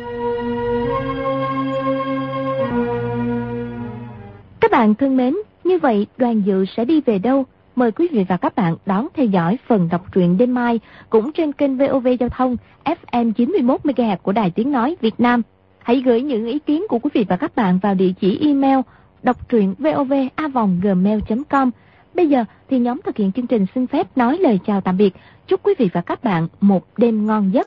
[SPEAKER 1] Các bạn thân mến, như vậy Đoàn Dự sẽ đi về đâu? Mời quý vị và các bạn đón theo dõi phần đọc truyện đêm mai cũng trên kênh VOV Giao thông FM 91 MHz của Đài Tiếng nói Việt Nam. Hãy gửi những ý kiến của quý vị và các bạn vào địa chỉ email đoctruyện@gmail.com. Bây giờ thì nhóm thực hiện chương trình xin phép nói lời chào tạm biệt. Chúc quý vị và các bạn một đêm ngon giấc.